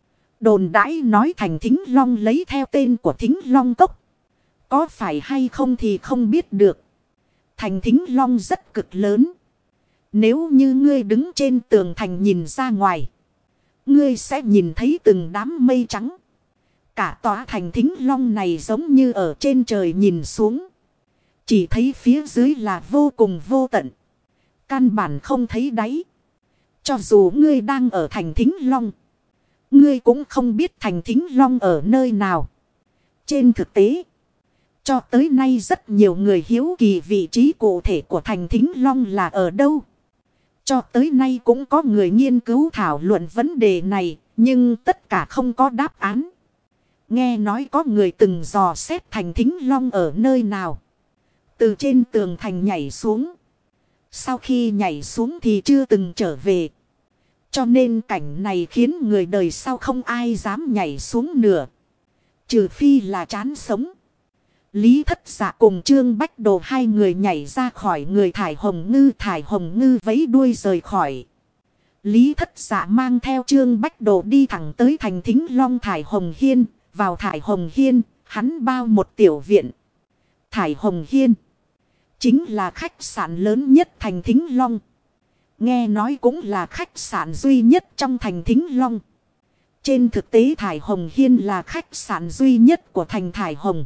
Speaker 1: Đồn đãi nói thành Thính Long lấy theo tên của Thính Long Cốc. Có phải hay không thì không biết được. Thành Thính Long rất cực lớn. Nếu như ngươi đứng trên tường thành nhìn ra ngoài, ngươi sẽ nhìn thấy từng đám mây trắng. Cả tòa thành Thính Long này giống như ở trên trời nhìn xuống. Chỉ thấy phía dưới là vô cùng vô tận. Căn bản không thấy đáy. Cho dù ngươi đang ở thành Thính Long, ngươi cũng không biết thành Thính Long ở nơi nào. Trên thực tế, cho tới nay rất nhiều người hiếu kỳ vị trí cụ thể của thành Thính Long là ở đâu. Cho tới nay cũng có người nghiên cứu thảo luận vấn đề này, nhưng tất cả không có đáp án. Nghe nói có người từng dò xét thành Thính Long ở nơi nào. Từ trên tường thành nhảy xuống. Sau khi nhảy xuống thì chưa từng trở về. Cho nên cảnh này khiến người đời sau không ai dám nhảy xuống nửa. Trừ phi là chán sống. Lý Thất Dạ cùng Trương Bách Đồ hai người nhảy ra khỏi người thải hồng ngư vẫy đuôi rời khỏi. Lý Thất Dạ mang theo Trương Bách Đồ đi thẳng tới thành Thính Long Thải Hồng Hiên. Vào Thải Hồng Hiên, hắn bao một tiểu viện. Thải Hồng Hiên chính là khách sạn lớn nhất thành Thính Long. Nghe nói cũng là khách sạn duy nhất trong thành Thính Long. Trên thực tế Thải Hồng Hiên là khách sạn duy nhất của thành Thải Hồng.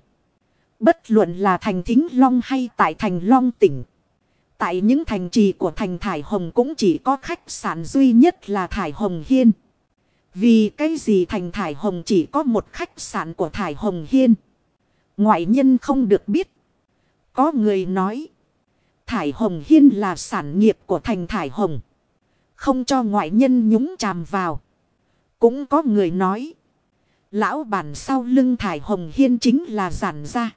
Speaker 1: Bất luận là thành Thính Long hay tại thành Long tỉnh. Tại những thành trì của thành Thải Hồng cũng chỉ có khách sạn duy nhất là Thải Hồng Hiên. Vì cái gì thành Thải Hồng chỉ có một khách sạn của Thải Hồng Hiên? Ngoại nhân không được biết. Có người nói, Thải Hồng Hiên là sản nghiệp của thành Thải Hồng, không cho ngoại nhân nhúng chàm vào. Cũng có người nói, lão bản sau lưng Thải Hồng Hiên chính là Giản Gia.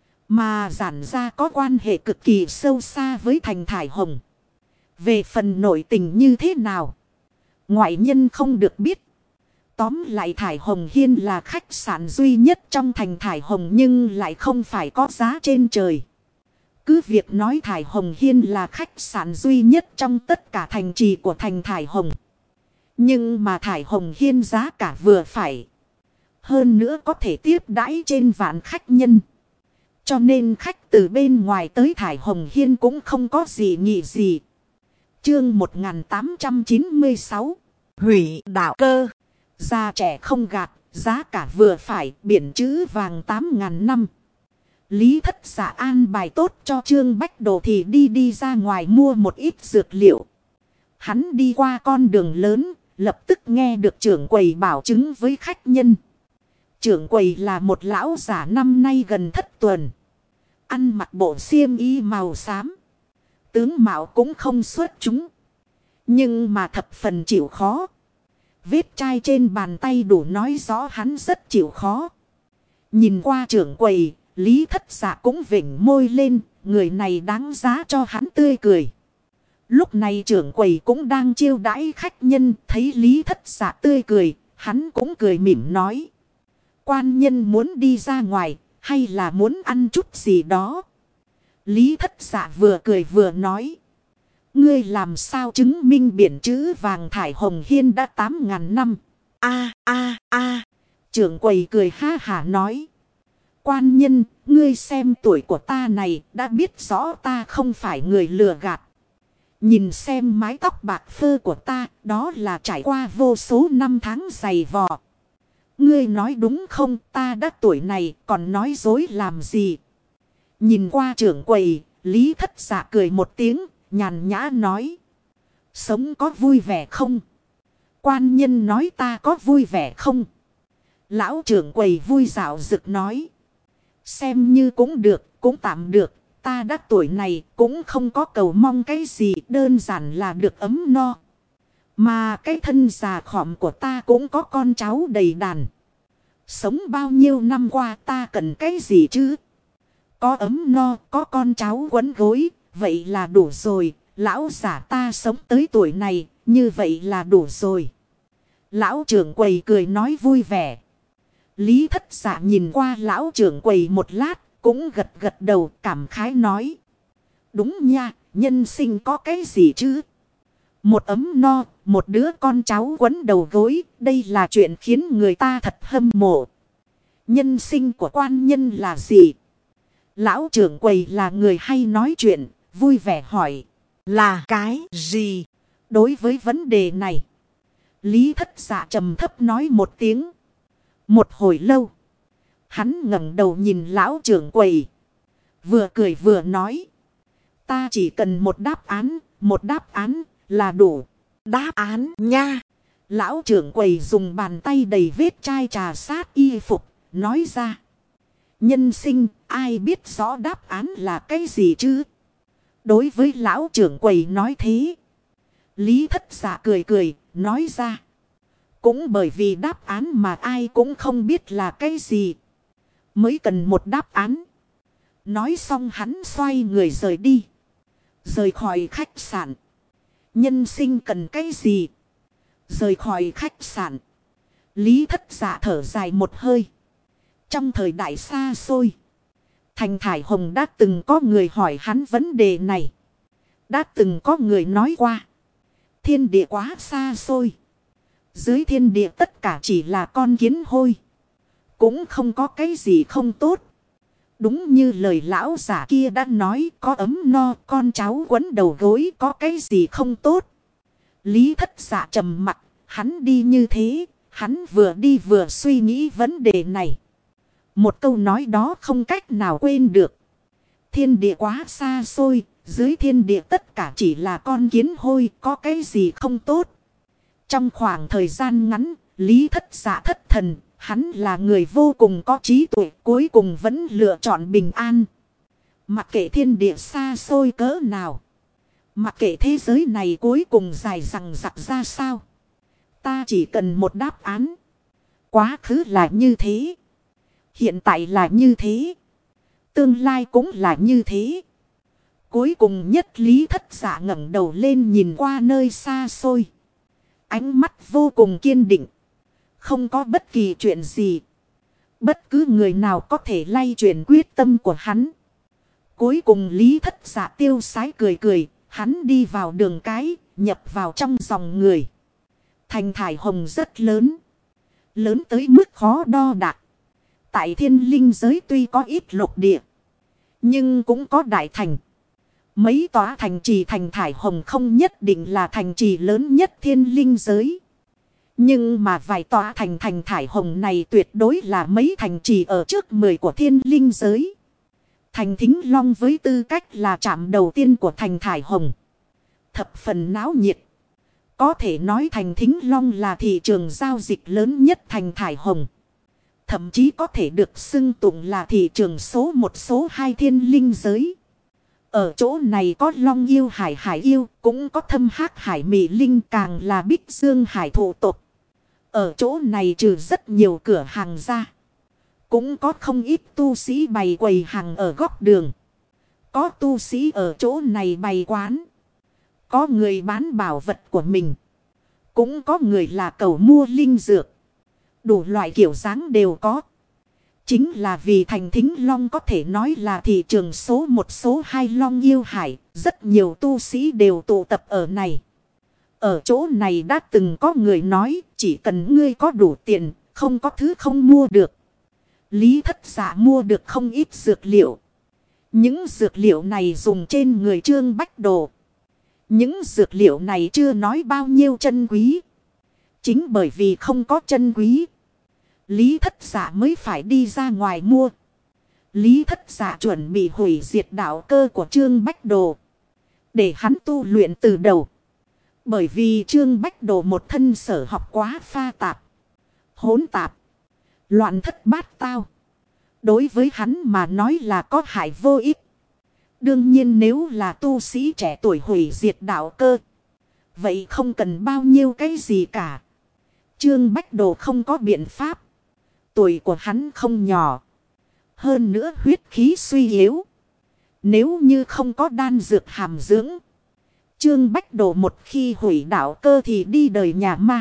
Speaker 1: Mà Giản Gia có quan hệ cực kỳ sâu xa với thành Thải Hồng. Về phần nội tình như thế nào, ngoại nhân không được biết. Tóm lại Thải Hồng Hiên là khách sạn duy nhất trong thành Thải Hồng nhưng lại không phải có giá trên trời. Cứ việc nói Thải Hồng Hiên là khách sạn duy nhất trong tất cả thành trì của thành Thải Hồng. Nhưng mà Thải Hồng Hiên giá cả vừa phải. Hơn nữa có thể tiếp đãi trên vạn khách nhân. Cho nên khách từ bên ngoài tới Thải Hồng Hiên cũng không có gì nghị gì. Chương 1896
Speaker 2: Hủy đạo cơ.
Speaker 1: Già trẻ không gạt, giá cả vừa phải, biển chữ vàng 8.000 năm. Lý Thất Dạ an bài tốt cho Trương Bách Đồ thì đi ra ngoài mua một ít dược liệu. Hắn đi qua con đường lớn, lập tức nghe được trưởng quầy bảo chứng với khách nhân. Trưởng quầy là một lão giả năm nay gần thất tuần. Ăn mặc bộ xiêm y màu xám. Tướng mạo cũng không xuất chúng. Nhưng mà thập phần chịu khó. Vết chai trên bàn tay đủ nói rõ hắn rất chịu khó. Nhìn qua trưởng quầy, Lý Thất Dạ cũng vểnh môi lên. Người này đáng giá cho hắn tươi cười. Lúc này trưởng quầy cũng đang chiêu đãi khách nhân. Thấy Lý Thất Dạ tươi cười, hắn cũng cười mỉm nói. Quan nhân muốn đi ra ngoài, hay là muốn ăn chút gì đó? Lý Thất Dạ vừa cười vừa nói. Ngươi làm sao chứng minh biển chữ vàng thải hồng hiên đã 8.000 năm? Trưởng quầy cười ha hả nói. Quan nhân, ngươi xem tuổi của ta này đã biết rõ ta không phải người lừa gạt. Nhìn xem mái tóc bạc phơ của ta, đó là trải qua vô số năm tháng dày vò. Ngươi nói đúng không, ta đã tuổi này còn nói dối làm gì? Nhìn qua trưởng quầy, Lý Thất Dạ cười một tiếng, nhàn nhã nói. Sống có vui vẻ không? Quan nhân nói ta có vui vẻ không? Lão trưởng quầy vui dạo rực nói. Xem như cũng được, cũng tạm được. Ta đã tuổi này cũng không có cầu mong cái gì, đơn giản là được ấm no. Mà cái thân già khỏm của ta cũng có con cháu đầy đàn. Sống bao nhiêu năm qua ta cần cái gì chứ? Có ấm no, có con cháu quấn gối, vậy là đủ rồi. Lão giả ta sống tới tuổi này, như vậy là đủ rồi. Lão trưởng quầy cười nói vui vẻ. Lý Thất Dạ nhìn qua lão trưởng quầy một lát, cũng gật đầu cảm khái nói. Đúng nha, nhân sinh có cái gì chứ? Một ấm no, một đứa con cháu quấn đầu gối, đây là chuyện khiến người ta thật hâm mộ. Nhân sinh của quan nhân là gì? Lão trưởng quầy là người hay nói chuyện, vui vẻ hỏi.
Speaker 2: Là cái gì?
Speaker 1: Đối với vấn đề này, Lý Thất Dạ trầm thấp nói một tiếng. Một hồi lâu, hắn ngẩng đầu nhìn lão trưởng quầy. Vừa cười vừa nói. Ta chỉ cần một đáp án là đủ.
Speaker 2: Đáp án nha.
Speaker 1: Lão trưởng quầy dùng bàn tay đầy vết chai trà sát y phục, nói ra. Nhân sinh, ai biết rõ đáp án là cái gì chứ? Đối với lão trưởng quầy nói thế, Lý Thất Dạ cười, nói ra. Cũng bởi vì đáp án mà ai cũng không biết là cái gì, mới cần một đáp án. Nói xong hắn xoay người rời đi. Rời khỏi khách sạn. Nhân sinh cần cái gì? Rời khỏi khách sạn. Lý Thất Dạ thở dài một hơi. Trong thời đại xa xôi, Thành Thải Hồng đã từng có người hỏi hắn vấn đề này. Đã từng có người nói qua. Thiên địa quá xa xôi. Dưới thiên địa tất cả chỉ là con kiến hôi. Cũng không có cái gì không tốt. Đúng như lời lão giả kia đã nói, có ấm no, con cháu quấn đầu gối, có cái gì không tốt. Lý Thất Dạ trầm mặc, hắn đi như thế, hắn vừa đi vừa suy nghĩ vấn đề này. Một câu nói đó không cách nào quên được. Thiên địa quá xa xôi, dưới thiên địa tất cả chỉ là con kiến hôi, có cái gì không tốt. Trong khoảng thời gian ngắn, Lý Thất Dạ thất thần, hắn là người vô cùng có trí tuệ, cuối cùng vẫn lựa chọn bình an. Mặc kệ thiên địa xa xôi cỡ nào, mặc kệ thế giới này cuối cùng dài dằng dặc ra sao, ta chỉ cần một đáp án. Quá khứ là như thế, hiện tại là như thế, tương lai cũng là như thế. Cuối cùng nhất Lý Thất Dạ ngẩng đầu lên nhìn qua nơi xa xôi. Ánh mắt vô cùng kiên định. Không có bất kỳ chuyện gì, bất cứ người nào có thể lay chuyển quyết tâm của hắn. Cuối cùng Lý Thất Dạ tiêu sái cười. Hắn đi vào đường cái, nhập vào trong dòng người. Thành Thải Hồng rất lớn. Lớn tới mức khó đo đạc. Tại thiên linh giới tuy có ít lục địa, nhưng cũng có đại thành. Mấy tòa thành trì Thành Thải Hồng không nhất định là thành trì lớn nhất thiên linh giới. Nhưng mà vài tòa Thành Thải Hồng này tuyệt đối là mấy thành trì ở trước 10 của thiên linh giới. Thành Thính Long với tư cách là trạm đầu tiên của thành Thải Hồng. Thập phần náo nhiệt. Có thể nói Thành Thính Long là thị trường giao dịch lớn nhất thành Thải Hồng. Thậm chí có thể được xưng tụng là thị trường số 1 số 2 thiên linh giới. Ở chỗ này có Long yêu hải hải yêu, cũng có Thâm Hác hải mị linh, càng là Bích Dương hải thụ tộc. Ở chỗ này trừ rất nhiều cửa hàng ra, cũng có không ít tu sĩ bày quầy hàng ở góc đường. Có tu sĩ ở chỗ này bày quán. Có người bán bảo vật của mình. Cũng có người là cầu mua linh dược. Đủ loại kiểu dáng đều có. Chính là vì Thành Thính Long có thể nói là thị trường số 1 số 2 Long yêu hải. Rất nhiều tu sĩ đều tụ tập ở này. Ở chỗ này đã từng có người nói chỉ cần ngươi có đủ tiền, không có thứ không mua được. Lý Thất Dạ mua được không ít dược liệu. Những dược liệu này dùng trên người Trương Bách Đồ. Những dược liệu này chưa nói bao nhiêu chân quý. Chính bởi vì không có chân quý, Lý Thất Dạ mới phải đi ra ngoài mua. Lý Thất Dạ chuẩn bị hủy diệt đạo cơ của Trương Bách Đồ, để hắn tu luyện từ đầu. Bởi vì Trương Bách Đồ một thân sở học quá pha tạp, hỗn tạp, loạn thất bát tao. Đối với hắn mà nói là có hại vô ích. Đương nhiên nếu là tu sĩ trẻ tuổi hủy diệt đạo cơ, vậy không cần bao nhiêu cái gì cả. Trương Bách Đồ không có biện pháp. Tuổi của hắn không nhỏ. Hơn nữa huyết khí suy yếu. Nếu như không có đan dược hàm dưỡng, Trương Bách Đồ một khi hủy đạo cơ thì đi đời nhà ma.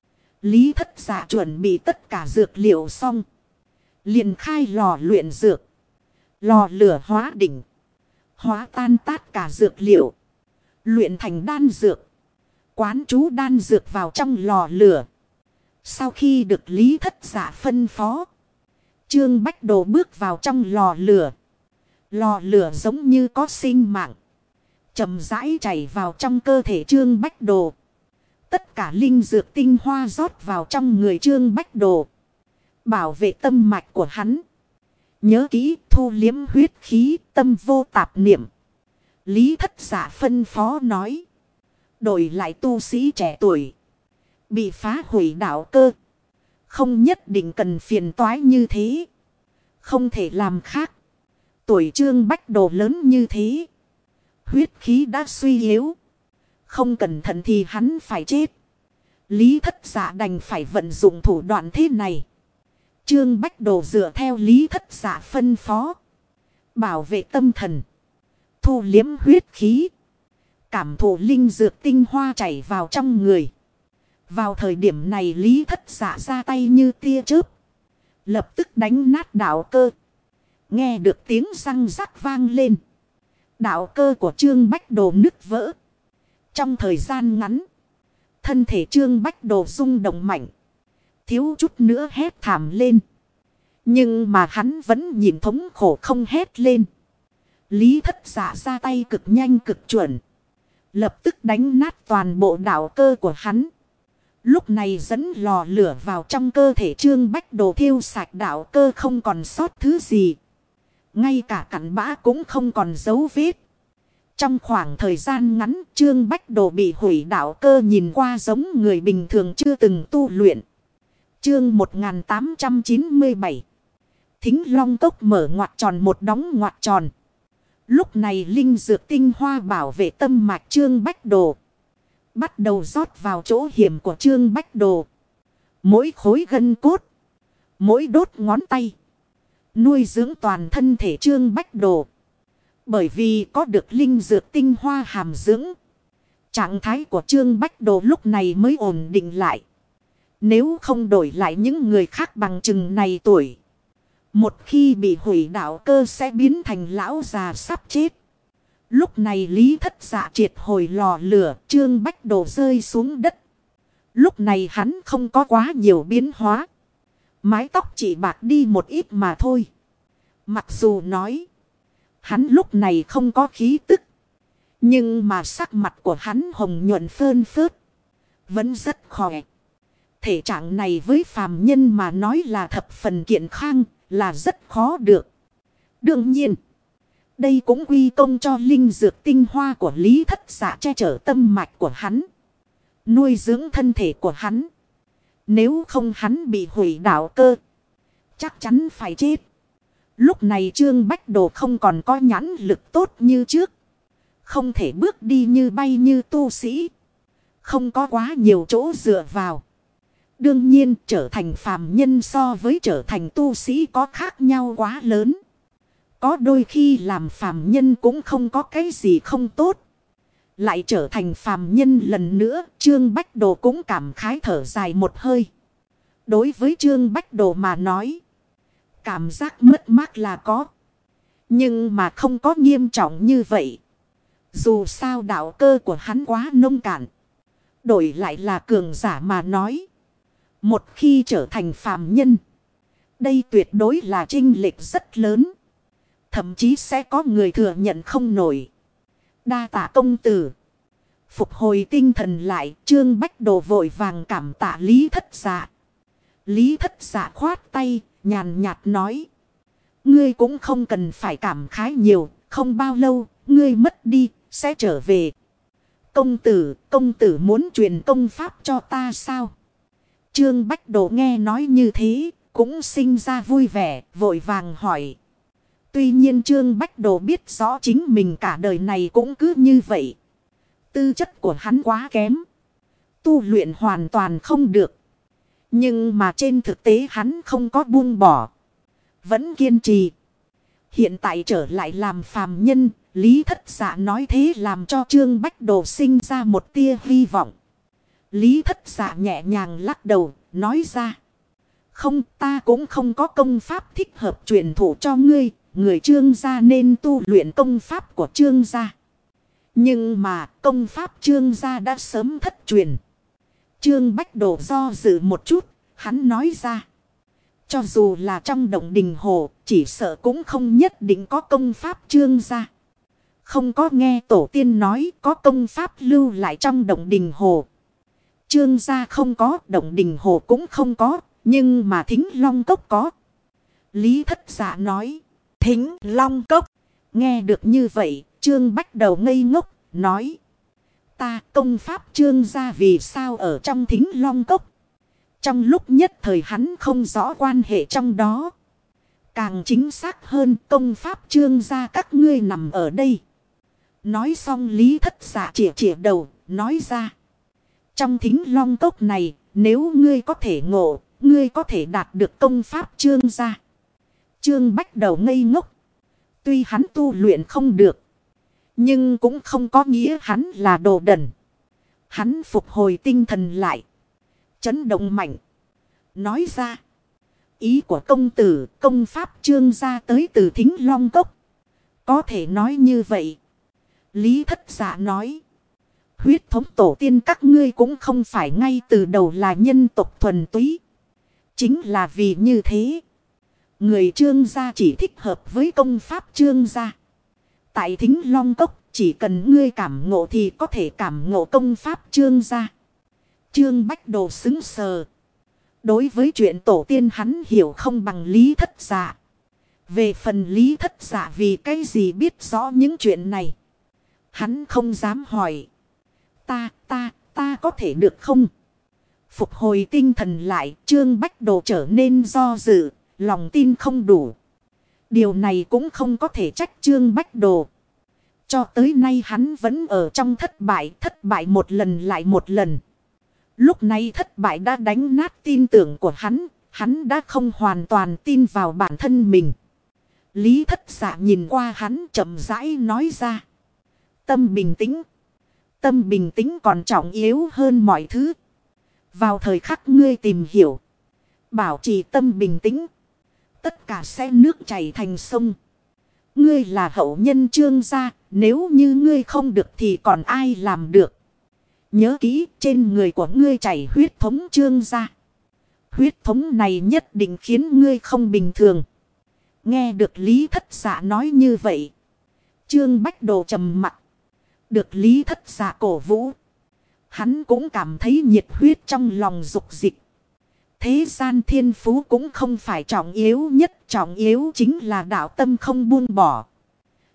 Speaker 1: Lý Thất Dạ chuẩn bị tất cả dược liệu xong, liền khai lò luyện dược. Lò lửa hóa đỉnh, hóa tan tát cả dược liệu, luyện thành đan dược. Quán chú đan dược vào trong lò lửa. Sau khi được Lý Thất Dạ phân phó, Trương Bách Đồ bước vào trong lò lửa. Lò lửa giống như có sinh mạng, chậm rãi chảy vào trong cơ thể Trương Bách Đồ. Tất cả linh dược tinh hoa rót vào trong người Trương Bách Đồ, bảo vệ tâm mạch của hắn. Nhớ kỹ, thu liếm huyết khí, tâm vô tạp niệm. Lý Thất Dạ phân phó nói. Đổi lại tu sĩ trẻ tuổi, bị phá hủy đạo cơ, không nhất định cần phiền toái như thế. Không thể làm khác. Tuổi Trương Bách Đồ lớn như thế, huyết khí đã suy yếu, không cẩn thận thì hắn phải chết. Lý Thất Dạ đành phải vận dụng thủ đoạn thế này. Trương Bách Đồ dựa theo Lý Thất Dạ phân phó, bảo vệ tâm thần, thu liếm huyết khí, cảm thụ linh dược tinh hoa chảy vào trong người. Vào thời điểm này Lý Thất Dạ ra tay như tia chớp, lập tức đánh nát đạo cơ. Nghe được tiếng răng rắc vang lên, đạo cơ của Trương Bách Đồ nứt vỡ. Trong thời gian ngắn, thân thể Trương Bách Đồ rung động mạnh, thiếu chút nữa hét thảm lên. Nhưng mà hắn vẫn nhìn thống khổ không hét lên. Lý Thất Dạ ra tay cực nhanh cực chuẩn, lập tức đánh nát toàn bộ đạo cơ của hắn. Lúc này dẫn lò lửa vào trong cơ thể Trương Bách Đồ thiêu sạch đạo cơ không còn sót thứ gì. Ngay cả cặn bã cũng không còn dấu vết. Trong khoảng thời gian ngắn Trương Bách Đồ bị hủy đạo cơ nhìn qua giống người bình thường chưa từng tu luyện. Chương 1897. Thính Long Cốc mở ngoặt tròn một đóng ngoặt tròn. Lúc này linh dược tinh hoa bảo vệ tâm mạch Trương Bách Đồ bắt đầu rót vào chỗ hiểm của Trương Bách Đồ. Mỗi khối gân cốt, mỗi đốt ngón tay, nuôi dưỡng toàn thân thể Trương Bách Đồ. Bởi vì có được linh dược tinh hoa hàm dưỡng, trạng thái của Trương Bách Đồ lúc này mới ổn định lại. Nếu không đổi lại những người khác bằng chừng này tuổi, một khi bị hủy đạo cơ sẽ biến thành lão già sắp chết. Lúc này Lý Thất Dạ triệt hồi lò lửa, Trương Bách Đồ rơi xuống đất. Lúc này hắn không có quá nhiều biến hóa. Mái tóc chỉ bạc đi một ít mà thôi. Mặc dù nói hắn lúc này không có khí tức, nhưng mà sắc mặt của hắn hồng nhuận phơn phớt, vẫn rất khỏe. Thể trạng này với phàm nhân mà nói là thập phần kiện khang, là rất khó được. Đương nhiên, Đây cũng quy công cho linh dược tinh hoa của Lý Thất Dạ che chở tâm mạch của hắn. Nuôi dưỡng thân thể của hắn. Nếu không hắn bị hủy đạo cơ. Chắc chắn phải chết. Lúc này Trương Bách Đồ không còn có nhãn lực tốt như trước. Không thể bước đi như bay như tu sĩ. Không có quá nhiều chỗ dựa vào. Đương nhiên trở thành phàm nhân so với trở thành tu sĩ có khác nhau quá lớn. Có đôi khi làm phàm nhân cũng không có cái gì không tốt. Lại trở thành phàm nhân lần nữa, Trương Bách Đồ cũng cảm khái thở dài một hơi. Đối với Trương Bách Đồ mà nói, cảm giác mất mát là có. Nhưng mà không có nghiêm trọng như vậy. Dù sao đạo cơ của hắn quá nông cạn. Đổi lại là cường giả mà nói. Một khi trở thành phàm nhân, đây tuyệt đối là chênh lệch rất lớn. Thậm chí sẽ có người thừa nhận không nổi. Đa tạ công tử. Phục hồi tinh thần lại, Trương Bách Đồ vội vàng cảm tạ Lý Thất Dạ. Lý Thất Dạ khoát tay, nhàn nhạt nói. Ngươi cũng không cần phải cảm khái nhiều, không bao lâu, ngươi mất đi, sẽ trở về. Công tử muốn truyền công pháp cho ta sao? Trương Bách Đồ nghe nói như thế, cũng sinh ra vui vẻ, vội vàng hỏi. Tuy nhiên Trương Bách Đồ biết rõ chính mình cả đời này cũng cứ như vậy. Tư chất của hắn quá kém. Tu luyện hoàn toàn không được. Nhưng mà trên thực tế hắn không có buông bỏ. Vẫn kiên trì. Hiện tại trở lại làm phàm nhân, Lý Thất Dạ nói thế làm cho Trương Bách Đồ sinh ra một tia hy vọng. Lý Thất Dạ nhẹ nhàng lắc đầu, nói ra. Không, ta cũng không có công pháp thích hợp truyền thụ cho ngươi. Người Trương gia nên tu luyện công pháp của Trương gia. Nhưng mà công pháp Trương gia đã sớm thất truyền. Trương Bách Đồ do dự một chút, hắn nói ra. Cho dù là trong động đình hồ, chỉ sợ cũng không nhất định có công pháp Trương gia. Không có nghe tổ tiên nói có công pháp lưu lại trong động đình hồ. Trương gia không có, động đình hồ cũng không có, nhưng mà Thính Long Cốc có. Lý Thất Dạ nói. Thính Long Cốc. Nghe được như vậy, Trương Bách Đầu ngây ngốc, nói. Ta công pháp Trương gia vì sao ở trong Thính Long Cốc? Trong lúc nhất thời hắn không rõ quan hệ trong đó. Càng chính xác hơn công pháp Trương gia các ngươi nằm ở đây. Nói xong Lý Thất Dạ chĩa đầu, nói ra. Trong Thính Long Cốc này, nếu ngươi có thể ngộ, ngươi có thể đạt được công pháp Trương gia. Trương Bách Đầu ngây ngốc. Tuy hắn tu luyện không được, nhưng cũng không có nghĩa hắn là đồ đần. Hắn phục hồi tinh thần lại. Chấn động mạnh. Nói ra. Ý của công tử, công pháp Trương gia tới từ Thính Long Cốc. Có thể nói như vậy. Lý Thất Dạ nói. Huyết thống tổ tiên các ngươi cũng không phải ngay từ đầu là nhân tộc thuần túy. Chính là vì như thế. Người Trương gia chỉ thích hợp với công pháp Trương gia. Tại Thính Long Cốc chỉ cần ngươi cảm ngộ thì có thể cảm ngộ công pháp Trương gia. Trương Bách Đồ xứng sờ. Đối với chuyện tổ tiên hắn hiểu không bằng Lý Thất Dạ. Về phần Lý Thất Dạ vì cái gì biết rõ những chuyện này. Hắn không dám hỏi. Ta có thể được không? Phục hồi tinh thần lại, Trương Bách Đồ trở nên do dự, lòng tin không đủ. Điều này cũng không có thể trách Trương Bách Đồ. Cho tới nay hắn vẫn ở trong thất bại một lần lại một lần. Lúc này thất bại đã đánh nát tin tưởng của hắn đã không hoàn toàn tin vào bản thân mình. Lý Thất Dạ nhìn qua hắn chậm rãi nói ra. Tâm bình tĩnh. Tâm bình tĩnh còn trọng yếu hơn mọi thứ. Vào thời khắc ngươi tìm hiểu. Bảo trì tâm bình tĩnh. Tất cả sẽ nước chảy thành sông. Ngươi là hậu nhân Trương gia. Nếu như ngươi không được thì còn ai làm được. Nhớ kỹ trên người của ngươi chảy huyết thống Trương gia. Huyết thống này nhất định khiến ngươi không bình thường. Nghe được Lý Thất Dạ nói như vậy. Trương Bách Đồ trầm mặt. Được Lý Thất Dạ cổ vũ. Hắn cũng cảm thấy nhiệt huyết trong lòng dục dịch. Thế gian thiên phú cũng không phải trọng yếu nhất. Trọng yếu chính là đạo tâm không buông bỏ.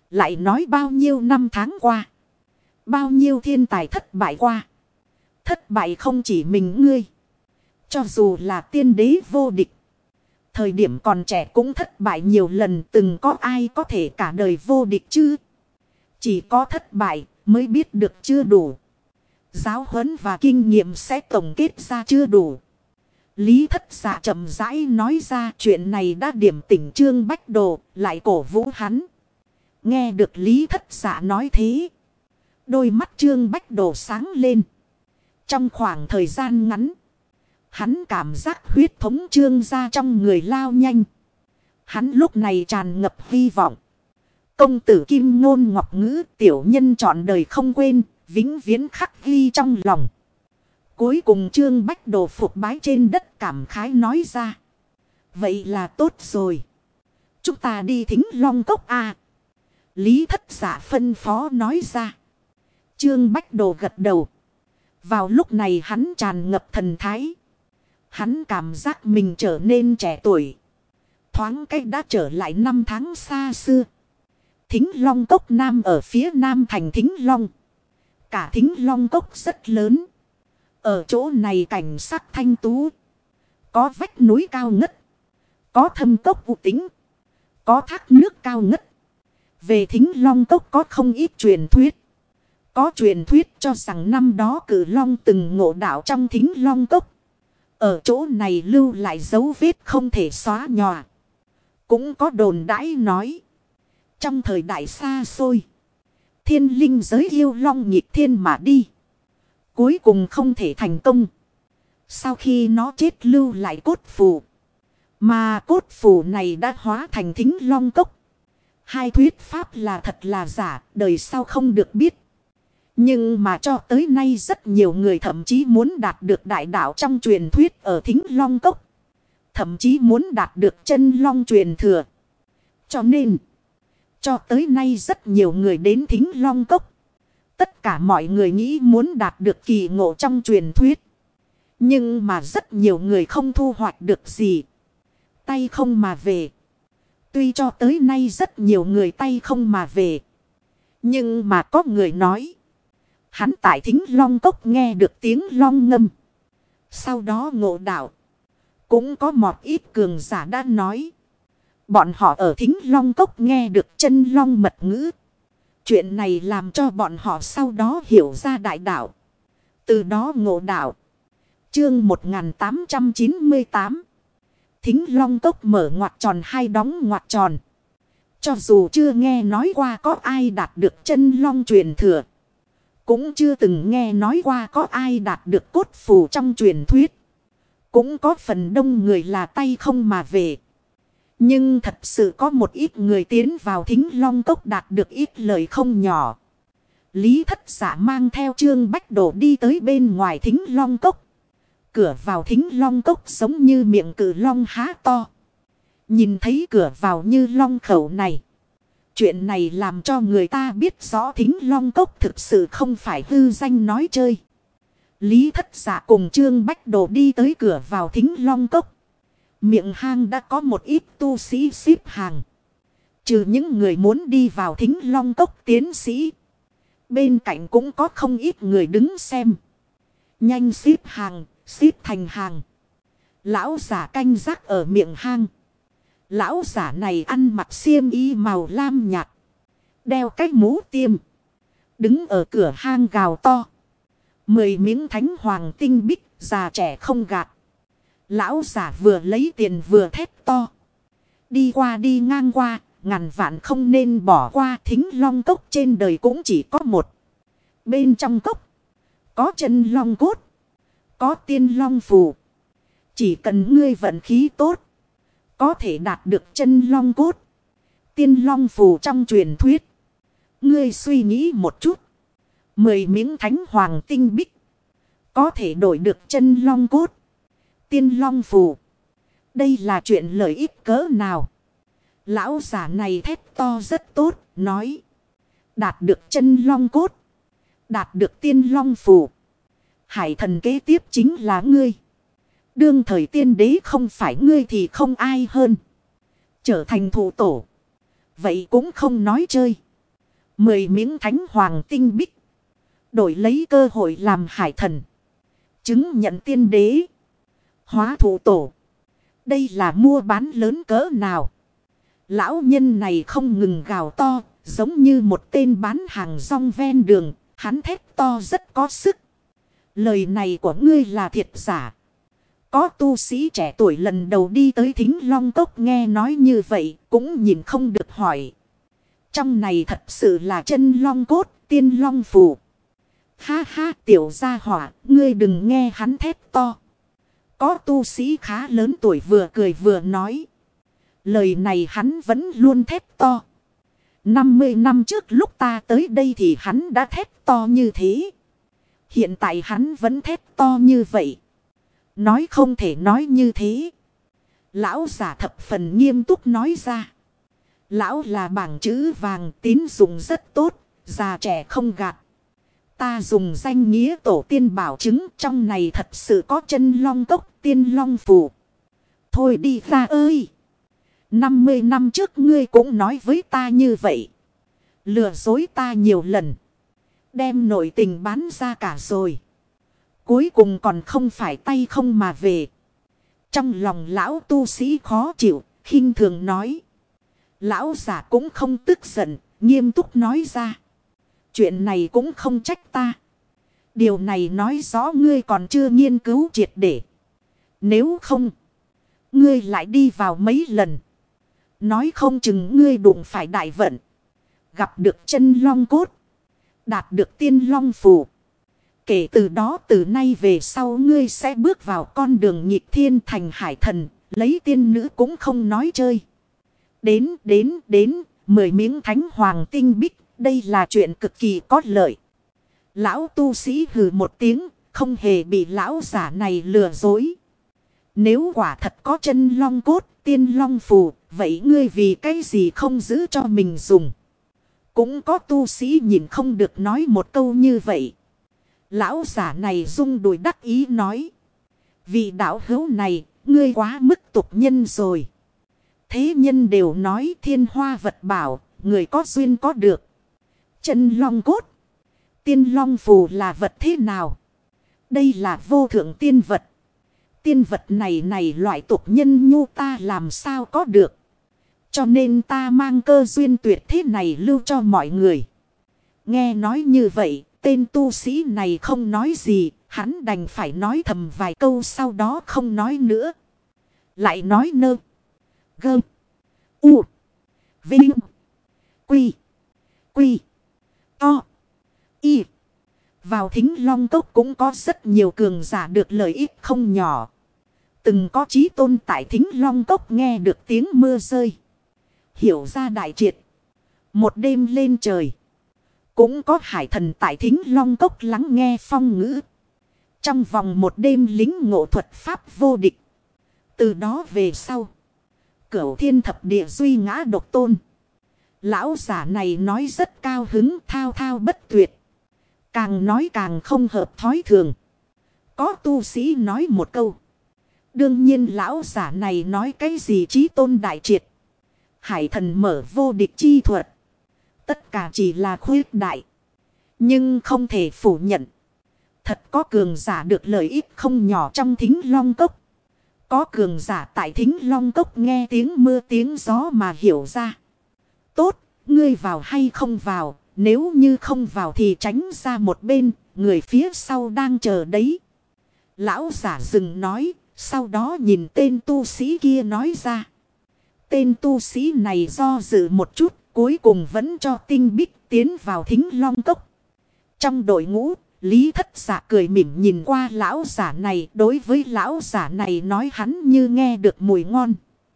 Speaker 1: Lại nói bao nhiêu năm tháng qua. Bao nhiêu thiên tài thất bại qua. Thất bại không chỉ mình ngươi. Cho dù là tiên đế vô địch. Thời điểm còn trẻ cũng thất bại nhiều lần. Từng có ai có thể cả đời vô địch chứ. Chỉ có thất bại mới biết được chưa đủ. Giáo huấn và kinh nghiệm sẽ tổng kết ra chưa đủ. Lý Thất Dạ chậm rãi nói ra chuyện này đã điểm tỉnh Trương Bách Đồ, lại cổ vũ hắn. Nghe được Lý Thất Dạ nói thế. Đôi mắt Trương Bách Đồ sáng lên. Trong khoảng thời gian ngắn. Hắn cảm giác huyết thống Trương ra trong người lao nhanh. Hắn lúc này tràn ngập hy vọng. Công tử Kim Ngôn Ngọc Ngữ tiểu nhân trọn đời không quên, vĩnh viễn khắc ghi trong lòng. Cuối cùng Trương Bách Đồ phục bái trên đất cảm khái nói ra. Vậy là tốt rồi. Chúng ta đi Thính Long Cốc à. Lý Thất Dạ phân phó nói ra. Trương Bách Đồ gật đầu. Vào lúc này hắn tràn ngập thần thái. Hắn cảm giác mình trở nên trẻ tuổi. Thoáng cách đã trở lại năm tháng xa xưa. Thính Long Cốc Nam ở phía nam thành Thính Long. Cả Thính Long Cốc rất lớn. Ở chỗ này cảnh sắc thanh tú. Có vách núi cao ngất. Có thâm cốc u tĩnh. Có thác nước cao ngất. Về Thính Long Cốc có không ít truyền thuyết. Có truyền thuyết cho rằng năm đó Cử Long từng ngộ đạo trong Thính Long Cốc. Ở chỗ này lưu lại dấu vết không thể xóa nhòa. Cũng có đồn đãi nói. Trong thời đại xa xôi. Thiên linh giới yêu long nhịp thiên mà đi. Cuối cùng không thể thành công. Sau khi nó chết lưu lại cốt phù. Mà cốt phù này đã hóa thành Thính Long Cốc. Hai thuyết pháp là thật là giả, đời sau không được biết. Nhưng mà cho tới nay rất nhiều người thậm chí muốn đạt được đại đạo trong truyền thuyết ở Thính Long Cốc. Thậm chí muốn đạt được chân long truyền thừa. Cho nên, cho tới nay rất nhiều người đến Thính Long Cốc. Tất cả mọi người nghĩ muốn đạt được kỳ ngộ trong truyền thuyết. Nhưng mà rất nhiều người không thu hoạch được gì. Tay không mà về. Tuy cho tới nay rất nhiều người tay không mà về. Nhưng mà có người nói. Hắn tại Thính Long Cốc nghe được tiếng long ngâm. Sau đó ngộ đạo. Cũng có một ít cường giả đã nói. Bọn họ ở Thính Long Cốc nghe được chân long mật ngữ. Chuyện này làm cho bọn họ sau đó hiểu ra đại đạo. Từ đó ngộ đạo. Chương 1898. Thính Long Cốc mở ngoặc tròn hay đóng ngoặc tròn. Cho dù chưa nghe nói qua có ai đạt được chân long truyền thừa. Cũng chưa từng nghe nói qua có ai đạt được cốt phù trong truyền thuyết. Cũng có phần đông người là tay không mà về. Nhưng thật sự có một ít người tiến vào Thính Long Cốc đạt được ít lời không nhỏ. Lý Thất Dạ mang theo Trương Bách Đồ đi tới bên ngoài Thính Long Cốc. Cửa vào Thính Long Cốc giống như miệng cử long há to. Nhìn thấy cửa vào như long khẩu này. Chuyện này làm cho người ta biết rõ Thính Long Cốc thực sự không phải hư danh nói chơi. Lý Thất Dạ cùng Trương Bách Đồ đi tới cửa vào Thính Long Cốc. Miệng hang đã có một ít tu sĩ xếp hàng. Trừ những người muốn đi vào Thính Long Cốc tiến sĩ. Bên cạnh cũng có không ít người đứng xem. Nhanh xếp hàng, xếp thành hàng. Lão giả canh gác ở miệng hang. Lão giả này ăn mặc xiêm y màu lam nhạt. Đeo cái mũ tiêm. Đứng ở cửa hang gào to. 10 miếng thánh hoàng tinh bích, già trẻ không gạt. Lão giả vừa lấy tiền vừa thét to. Đi qua đi ngang qua, ngàn vạn không nên bỏ qua. Thính Long Cốc trên đời cũng chỉ có một. Bên trong cốc, có chân long cốt, có tiên long phù. Chỉ cần ngươi vận khí tốt, có thể đạt được chân long cốt, tiên long phù trong truyền thuyết. Ngươi suy nghĩ một chút. 10 miếng thánh hoàng tinh bích, có thể đổi được chân long cốt, tiên long phù. Đây là chuyện lợi ích cỡ nào? Lão giả này thét to rất tốt, nói. Đạt được chân long cốt, đạt được tiên long phù. Hải thần kế tiếp chính là ngươi. Đương thời tiên đế không phải ngươi thì không ai hơn. Trở thành thủ tổ. Vậy cũng không nói chơi. 10 miếng thánh hoàng tinh bích. Đổi lấy cơ hội làm hải thần. Chứng nhận tiên đế. Hóa thụ tổ. Đây là mua bán lớn cỡ nào? Lão nhân này không ngừng gào to. Giống như một tên bán hàng rong ven đường. Hắn thét to rất có sức. Lời này của ngươi là thiệt giả. Có tu sĩ trẻ tuổi lần đầu đi tới Thính Long Cốc nghe nói như vậy. Cũng nhìn không được hỏi. Trong này thật sự là chân long cốt, tiên long phù. Ha ha, tiểu gia hỏa, ngươi đừng nghe hắn thét to. Có tu sĩ khá lớn tuổi vừa cười vừa nói. Lời này hắn vẫn luôn thét to. 50 năm trước lúc ta tới đây thì hắn đã thét to như thế. Hiện tại hắn vẫn thét to như vậy. Nói không thể nói như thế. Lão giả thập phần nghiêm túc nói ra. Lão là bảng chữ vàng, tín dụng rất tốt, già trẻ không gạt. Ta dùng danh nghĩa tổ tiên bảo chứng trong này thật sự có chân long cốc, tiên long phù. Thôi đi ra ơi! 50 năm trước ngươi cũng nói với ta như vậy. Lừa dối ta nhiều lần. Đem nội tình bán ra cả rồi. Cuối cùng còn không phải tay không mà về. Trong lòng lão tu sĩ khó chịu, khinh thường nói. Lão giả cũng không tức giận, nghiêm túc nói ra. Chuyện này cũng không trách ta. Điều này nói rõ ngươi còn chưa nghiên cứu triệt để. Nếu không, ngươi lại đi vào mấy lần. Nói không chừng ngươi đụng phải đại vận. Gặp được chân long cốt. Đạt được tiên long phù. Kể từ đó từ nay về sau ngươi sẽ bước vào con đường nhịp thiên thành hải thần. Lấy tiên nữ cũng không nói chơi. Đến, 10 miếng thánh hoàng tinh bích, đây là chuyện cực kỳ có lợi. Lão tu sĩ hừ một tiếng, không hề bị lão giả này lừa dối. Nếu quả thật có chân long cốt, tiên long phù, vậy ngươi vì cái gì không giữ cho mình dùng? Cũng có tu sĩ nhìn không được nói một câu như vậy. Lão giả này rung đùi đắc ý nói. Vị đạo hữu này, ngươi quá mức tục nhân rồi. Thế nhân đều nói thiên hoa vật bảo, người có duyên có được. Chân long cốt, tiên long phù là vật thế nào? Đây là vô thượng tiên vật. Tiên vật này loại tục nhân nhu ta làm sao có được. Cho nên ta mang cơ duyên tuyệt thế này lưu cho mọi người. Nghe nói như vậy, tên tu sĩ này không nói gì, hắn đành phải nói thầm vài câu sau đó không nói nữa. Lại nói nơ. Gơ. U. Vinh. Quy. Quy. To. Y. Vào Thính Long Cốc cũng có rất nhiều cường giả được lợi ích không nhỏ. Từng có chí tôn tại Thính Long Cốc nghe được tiếng mưa rơi. Hiểu ra đại triệt. Một đêm lên trời. Cũng có hải thần tại Thính Long Cốc lắng nghe phong ngữ. Trong vòng một đêm lính ngộ thuật pháp vô địch. Từ đó về sau. Cửu thiên thập địa duy ngã độc tôn. Lão giả này nói rất cao hứng thao thao bất tuyệt. Càng nói càng không hợp thói thường. Có tu sĩ nói một câu. Đương nhiên lão giả này nói cái gì chí tôn đại triệt. Hải thần mở vô địch chi thuật. Tất cả chỉ là khuyết đại. Nhưng không thể phủ nhận. Thật có cường giả được lợi ích không nhỏ trong Thính Long Cốc. Có cường giả tại Thính Long Cốc nghe tiếng mưa tiếng gió mà hiểu ra. Tốt, ngươi vào hay không vào. Nếu như không vào thì tránh ra một bên. Người phía sau đang chờ đấy. Lão giả dừng nói. Sau đó nhìn tên tu sĩ kia nói ra. Tên tu sĩ này do dự một chút. Cuối cùng vẫn cho tinh bích tiến vào Thính Long Cốc. Trong đội ngũ, Lý Thất Giả cười mỉm nhìn qua lão giả này. Đối với lão giả này nói hắn như nghe được mùi ngon.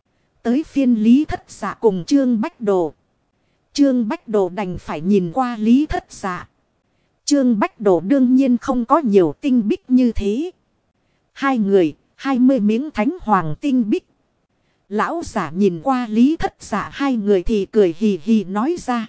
Speaker 1: Tới phiên Lý Thất Giả cùng Trương Bách Đồ. Trương Bách Đồ đành phải nhìn qua Lý Thất Giả. Trương Bách Đồ đương nhiên không có nhiều tinh bích như thế. Hai người, 20 miếng thánh hoàng tinh bích. Lão giả nhìn qua Lý Thất Giả hai người thì cười hì hì nói ra.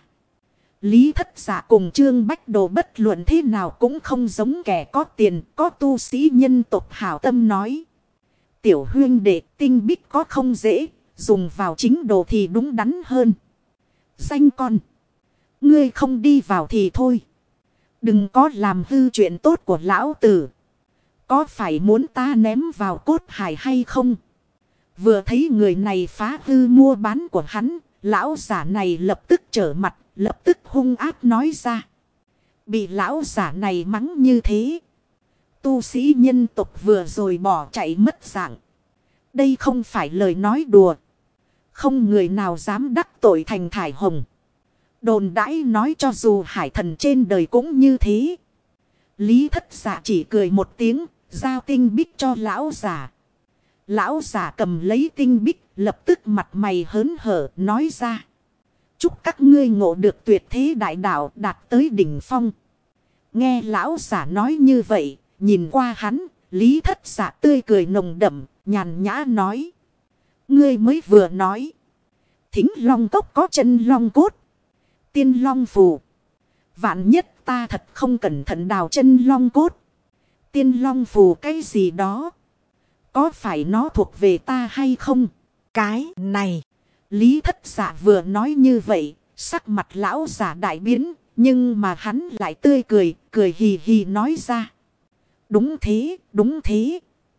Speaker 1: Lý Thất Giả cùng Trương Bách Đồ bất luận thế nào cũng không giống kẻ có tiền, có tu sĩ nhân tộc hảo tâm nói. Tiểu huyên đệ tinh bích có không dễ, dùng vào chính đồ thì đúng đắn hơn. Danh con. Ngươi không đi vào thì thôi. Đừng có làm hư chuyện tốt của lão tử. Có phải muốn ta ném vào cốt hải hay không? Vừa thấy người này phá hư mua bán của hắn. Lão giả này lập tức trở mặt. Lập tức hung ác nói ra. Bị lão giả này mắng như thế. Tu sĩ nhân tộc vừa rồi bỏ chạy mất dạng. Đây không phải lời nói đùa. Không người nào dám đắc tội thành thải hồng. Đồn đãi nói cho dù hải thần trên đời cũng như thế. Lý Thất Dạ chỉ cười một tiếng. Giao tinh bích cho lão giả. Lão giả cầm lấy tinh bích. Lập tức mặt mày hớn hở nói ra. Chúc các ngươi ngộ được tuyệt thế đại đạo đạt tới đỉnh phong. Nghe lão giả nói như vậy. Nhìn qua hắn. Lý Thất Dạ tươi cười nồng đậm. Nhàn nhã nói. Ngươi mới vừa nói. Thính long cốc có chân long cốt. Tiên long phù. Vạn nhất ta thật không cẩn thận đào chân long cốt. Tiên long phù cái gì đó. Có phải nó thuộc về ta hay không?
Speaker 2: Cái này.
Speaker 1: Lý Thất Dạ vừa nói như vậy. Sắc mặt lão giả đại biến. Nhưng mà hắn lại tươi cười. Cười hì hì nói ra. Đúng thế, đúng thế.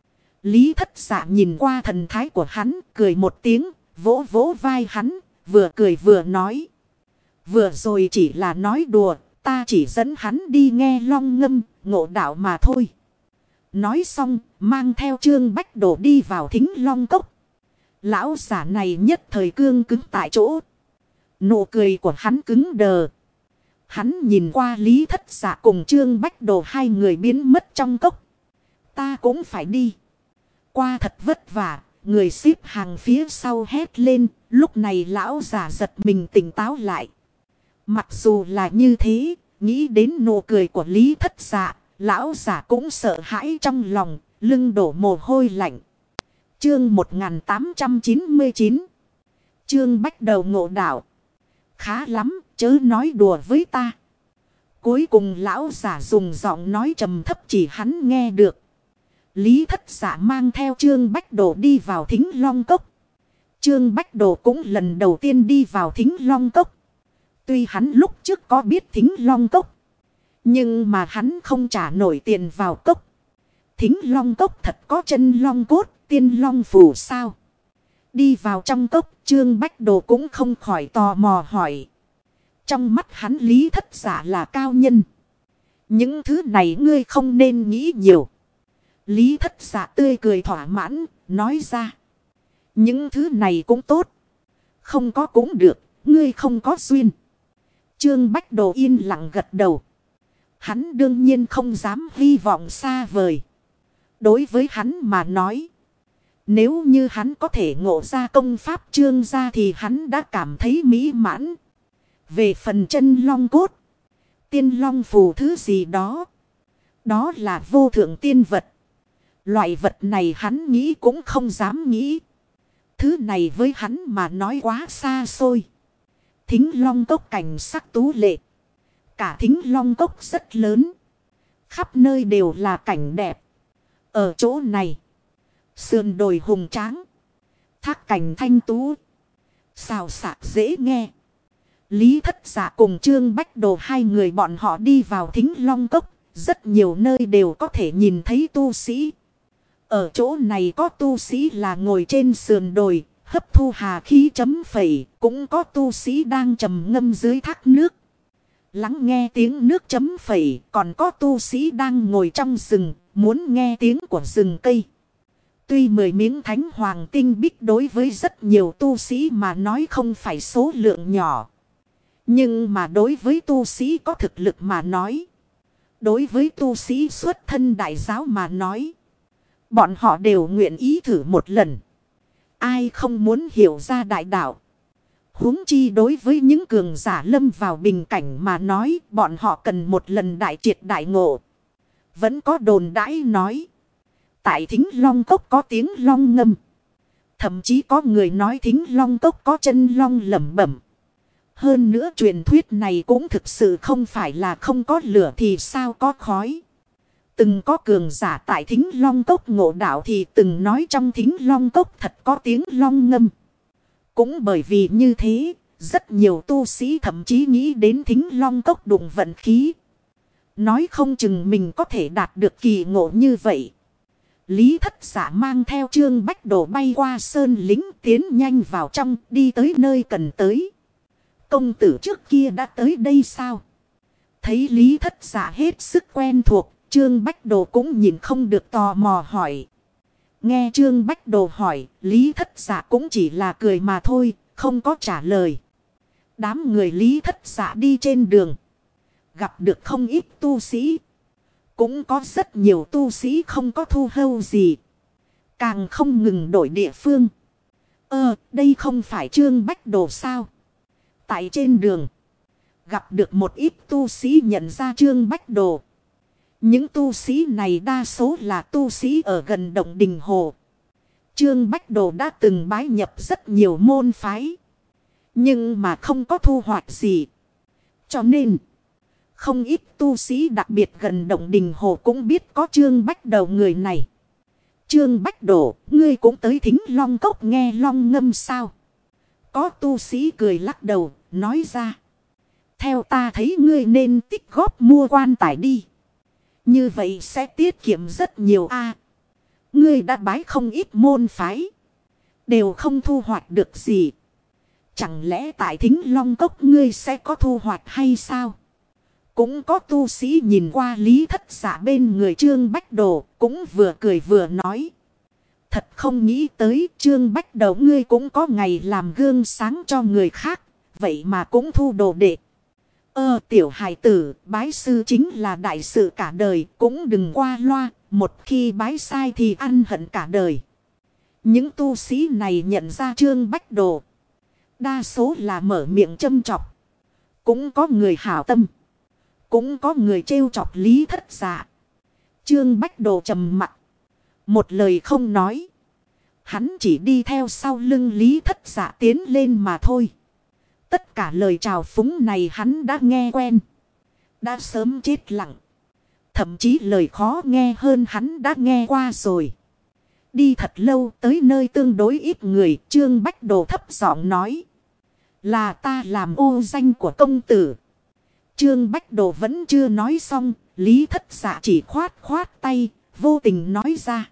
Speaker 1: Lý Thất Dạ nhìn qua thần thái của hắn. Cười một tiếng. Vỗ vỗ vai hắn. Vừa cười vừa nói. Vừa rồi chỉ là nói đùa. Ta chỉ dẫn hắn đi nghe long ngâm. Ngộ đạo mà thôi. Nói xong. Mang theo Trương Bách Đồ đi vào Thính Long Cốc. Lão giả này nhất thời cương cứng tại chỗ. Nụ cười của hắn cứng đờ. Hắn nhìn qua Lý Thất Dạ cùng Trương Bách Đồ hai người biến mất trong cốc. Ta cũng phải đi. Qua thật vất vả. Người xếp hàng phía sau hét lên. Lúc này lão giả giật mình tỉnh táo lại. Mặc dù là như thế. Nghĩ đến nụ cười của Lý Thất Dạ. Lão giả cũng sợ hãi trong lòng. Lưng đổ mồ hôi lạnh. Chương 1899. Trương Bách Đầu ngộ đạo. Khá lắm, chớ nói đùa với ta. Cuối cùng lão giả dùng giọng nói trầm thấp chỉ hắn nghe được. Lý Thất Dạ mang theo Trương Bách Đồ đi vào Thính Long Cốc. Trương Bách Đồ cũng lần đầu tiên đi vào Thính Long Cốc. Tuy hắn lúc trước có biết Thính Long Cốc. Nhưng mà hắn không trả nổi tiền vào cốc. Thính Long Cốc thật có chân long cốt, tiên long phù sao? Đi vào trong cốc, Trương Bách Đồ cũng không khỏi tò mò hỏi. Trong mắt hắn Lý Thất Dạ là cao nhân. Những thứ này ngươi không nên nghĩ nhiều. Lý Thất Dạ tươi cười thỏa mãn, nói ra. Những thứ này cũng tốt. Không có cũng được, ngươi không có duyên. Trương Bách Đồ yên lặng gật đầu. Hắn đương nhiên không dám hy vọng xa vời. Đối với hắn mà nói. Nếu như hắn có thể ngộ ra công pháp Trương gia thì hắn đã cảm thấy mỹ mãn. Về phần chân long cốt. Tiên long phù thứ gì đó. Đó là vô thượng tiên vật. Loại vật này hắn nghĩ cũng không dám nghĩ. Thứ này với hắn mà nói quá xa xôi. Thính Long Cốc cảnh sắc tú lệ. Cả Thính Long Cốc rất lớn. Khắp nơi đều là cảnh đẹp. Ở chỗ này. Sườn đồi hùng tráng. Thác cảnh thanh tú. Xào xạc dễ nghe. Lý Thất Dạ cùng Trương Bách Đồ hai người bọn họ đi vào Thính Long Cốc. Rất nhiều nơi đều có thể nhìn thấy tu sĩ. Ở chỗ này có tu sĩ là ngồi trên sườn đồi. Hấp thu hà khí chấm phẩy. Cũng có tu sĩ đang trầm ngâm dưới thác nước. Lắng nghe tiếng nước chấm phẩy. Còn có tu sĩ đang ngồi trong rừng. Muốn nghe tiếng của rừng cây. Tuy 10 miếng thánh hoàng tinh bích đối với rất nhiều tu sĩ mà nói không phải số lượng nhỏ. Nhưng mà đối với tu sĩ có thực lực mà nói. Đối với tu sĩ xuất thân đại giáo mà nói. Bọn họ đều nguyện ý thử một lần. Ai không muốn hiểu ra đại đạo. Huống chi đối với những cường giả lâm vào bình cảnh mà nói. Bọn họ cần một lần đại triệt đại ngộ. Vẫn có đồn đãi nói. Tại Thính Long Cốc có tiếng long ngâm. Thậm chí có người nói Thính Long Cốc có chân long lẩm bẩm. Hơn nữa truyền thuyết này cũng thực sự không phải là không có lửa thì sao có khói. Từng có cường giả tại Thính Long Cốc ngộ đạo thì từng nói trong Thính Long Cốc thật có tiếng long ngâm. Cũng bởi vì như thế, Rất nhiều tu sĩ thậm chí nghĩ đến Thính Long Cốc đụng vận khí. Nói không chừng mình có thể đạt được kỳ ngộ như vậy. Lý Thất Giả mang theo Trương Bách Đồ bay qua sơn lĩnh, tiến nhanh vào trong, đi tới nơi cần tới. Công tử trước kia đã tới đây sao? Thấy Lý Thất Giả hết sức quen thuộc, Trương Bách Đồ cũng nhìn không được tò mò hỏi. Nghe Trương Bách Đồ hỏi, Lý Thất Giả cũng chỉ là cười mà thôi, không có trả lời. Đám người Lý Thất Giả đi trên đường, gặp được không ít tu sĩ. Cũng có rất nhiều tu sĩ không có thu hâu gì. Càng không ngừng đổi địa phương. Đây không phải Trương Bách Đồ sao? Tại trên đường, gặp được một ít tu sĩ nhận ra Trương Bách Đồ. Những tu sĩ này đa số là tu sĩ ở gần Động Đình Hồ. Trương Bách Đồ đã từng bái nhập rất nhiều môn phái. Nhưng mà không có thu hoạch gì. Cho nên, không ít tu sĩ đặc biệt gần Động Đình Hồ cũng biết có Trương Bách Đồ người này. Trương Bách Đồ, ngươi cũng tới Thính Long Cốc nghe long ngâm sao? Có tu sĩ cười lắc đầu, nói ra. Theo ta thấy ngươi nên tích góp mua quan tài đi. Như vậy sẽ tiết kiệm rất nhiều Ngươi đã bái không ít môn phái. Đều không thu hoạch được gì. Chẳng lẽ tại Thính Long Cốc ngươi sẽ có thu hoạch hay sao? Cũng có tu sĩ nhìn qua Lý Thất Giả bên người Trương Bách Đồ, cũng vừa cười vừa nói. Thật không nghĩ tới Trương Bách Đồ ngươi cũng có ngày làm gương sáng cho người khác, vậy mà cũng thu đồ đệ. Tiểu hài tử, bái sư chính là đại sự cả đời, cũng đừng qua loa, một khi bái sai thì ăn hận cả đời. Những tu sĩ này nhận ra Trương Bách Đồ. Đa số là mở miệng châm chọc. Cũng có người hảo tâm. Cũng có người trêu chọc Lý Thất Giả. Trương Bách Đồ trầm mặc, một lời không nói. Hắn chỉ đi theo sau lưng Lý Thất Giả tiến lên mà thôi. Tất cả lời chào phúng này hắn đã nghe quen. Đã sớm chết lặng. Thậm chí lời khó nghe hơn hắn đã nghe qua rồi. Đi thật lâu tới nơi tương đối ít người, Trương Bách Đồ thấp giọng nói. Là ta làm ô danh của công tử. Trương Bách Đồ vẫn chưa nói xong, Lý Thất Giả chỉ khoát khoát tay, vô tình nói ra.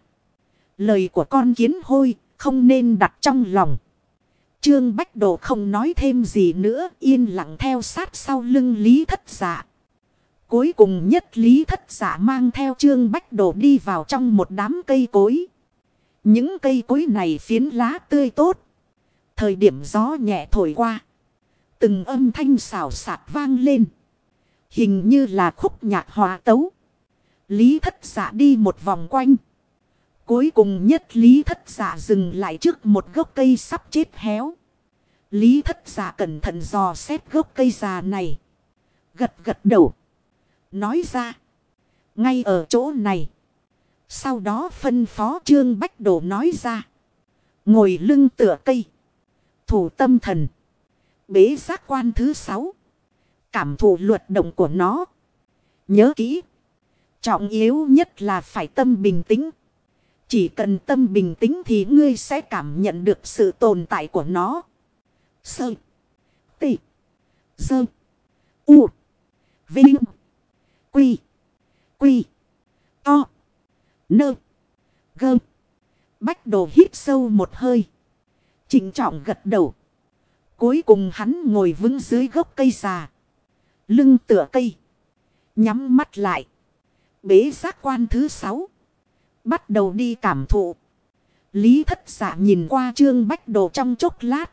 Speaker 1: Lời của con kiến hôi, không nên đặt trong lòng. Trương Bách Đồ không nói thêm gì nữa, yên lặng theo sát sau lưng Lý Thất Giả. Cuối cùng nhất Lý Thất Giả mang theo Trương Bách Đồ đi vào trong một đám cây cối. Những cây cối này phiến lá tươi tốt. Thời điểm gió nhẹ thổi qua, từng âm thanh xào xạc vang lên. Hình như là khúc nhạc hòa tấu. Lý Thất Giả đi một vòng quanh. Cuối cùng nhất Lý Thất Giả dừng lại trước một gốc cây sắp chết héo. Lý Thất Giả cẩn thận dò xét gốc cây già này. Gật gật đầu. Nói ra. Ngay ở chỗ này. Sau đó phân phó Trương Bách Đồ nói ra. Ngồi lưng tựa cây. Thủ tâm thần. Bế giác quan thứ 6. Cảm thụ luật động của nó. Nhớ kỹ. Trọng yếu nhất là phải tâm bình tĩnh. Chỉ cần tâm bình tĩnh thì ngươi sẽ cảm nhận được sự tồn tại của nó. Sơ. Tị. Dơ. U. Vinh. Quy. Quy. To. Nơ. Gơ. Bách Đồ hít sâu một hơi. Trịnh trọng gật đầu. Cuối cùng hắn ngồi vững dưới gốc cây già. Lưng tựa cây. Nhắm mắt lại. Bế giác quan thứ 6. Bắt đầu đi cảm thụ. Lý Thất Giả nhìn qua Trương Bách Đồ trong chốc lát.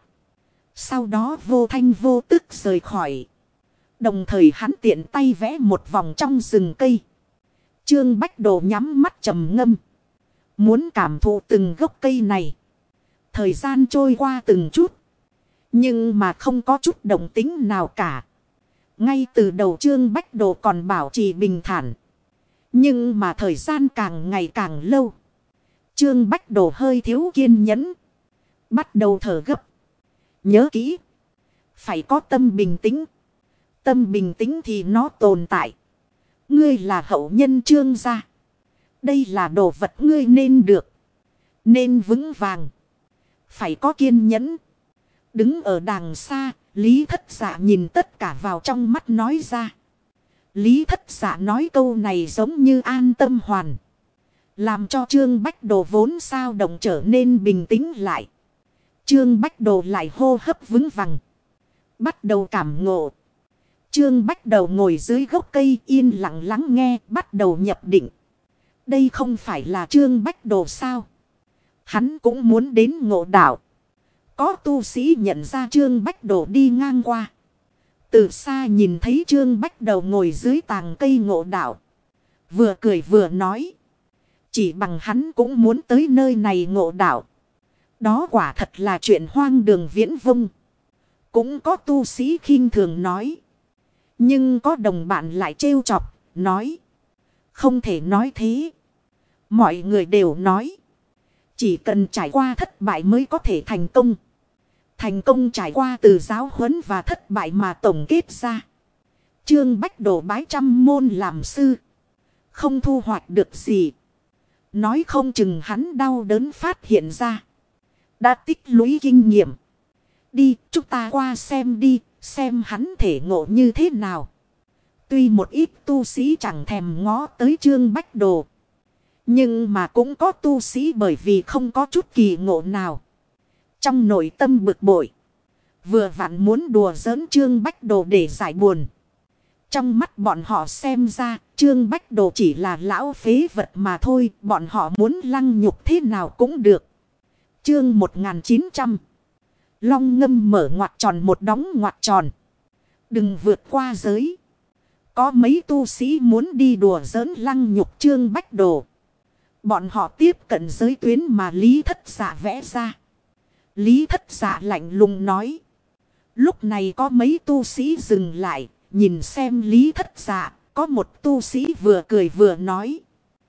Speaker 1: Sau đó vô thanh vô tức rời khỏi. Đồng thời hắn tiện tay vẽ một vòng trong rừng cây. Trương Bách Đồ nhắm mắt trầm ngâm. Muốn cảm thụ từng gốc cây này. Thời gian trôi qua từng chút. Nhưng mà không có chút động tính nào cả. Ngay từ đầu Trương Bách Đồ còn bảo trì bình thản. Nhưng mà thời gian càng ngày càng lâu. Trương Bách Đồ hơi thiếu kiên nhẫn. Bắt đầu thở gấp. Nhớ kỹ. Phải có tâm bình tĩnh. Tâm bình tĩnh thì nó tồn tại. Ngươi là hậu nhân Trương gia. Đây là đồ vật ngươi nên được. Nên vững vàng. Phải có kiên nhẫn. Đứng ở đàng xa, Lý Thất Dạ nhìn tất cả vào trong mắt nói ra. Lý Thất Dạ nói câu này giống như an tâm hoàn. Làm cho Trương Bách Đồ vốn sao động trở nên bình tĩnh lại. Trương Bách Đồ lại hô hấp vững vàng. Bắt đầu cảm ngộ. Trương Bách Đầu ngồi dưới gốc cây yên lặng lắng nghe, bắt đầu nhập định. Đây không phải là Trương Bách Đồ sao? Hắn cũng muốn đến ngộ đạo. Có tu sĩ nhận ra Trương Bách Đồ đi ngang qua. Từ xa nhìn thấy Trương Bách Đầu ngồi dưới tàng cây ngộ đạo. Vừa cười vừa nói. Chỉ bằng hắn cũng muốn tới nơi này ngộ đạo. Đó quả thật là chuyện hoang đường viễn vông. Cũng có tu sĩ khinh thường nói. Nhưng có đồng bạn lại trêu chọc, nói. Không thể nói thế. Mọi người đều nói. Chỉ cần trải qua thất bại mới có thể thành công. Thành công trải qua từ giáo huấn và thất bại mà tổng kết ra. Trương Bách Đồ bái 100 môn làm sư. Không thu hoạch được gì. Nói không chừng hắn đau đớn phát hiện ra. Đã tích lũy kinh nghiệm. Đi, chúng ta qua xem đi, xem hắn thể ngộ như thế nào. Tuy một ít tu sĩ chẳng thèm ngó tới Trương Bách Đồ. Nhưng mà cũng có tu sĩ bởi vì không có chút kỳ ngộ nào. Trong nội tâm bực bội. Vừa vặn muốn đùa giỡn Trương Bách Đồ để giải buồn. Trong mắt bọn họ xem ra Trương Bách Đồ chỉ là lão phế vật mà thôi. Bọn họ muốn lăng nhục thế nào cũng được. Chương 1900. Long Ngâm mở ngoặc tròn một đóng ngoặc tròn. Đừng vượt qua giới. Có mấy tu sĩ muốn đi đùa giỡn lăng nhục Trương Bách Đồ. Bọn họ tiếp cận giới tuyến mà Lý Thất Dạ vẽ ra. Lý Thất Dạ lạnh lùng nói. Lúc này có mấy tu sĩ dừng lại. Nhìn xem Lý Thất Dạ. Có một tu sĩ vừa cười vừa nói.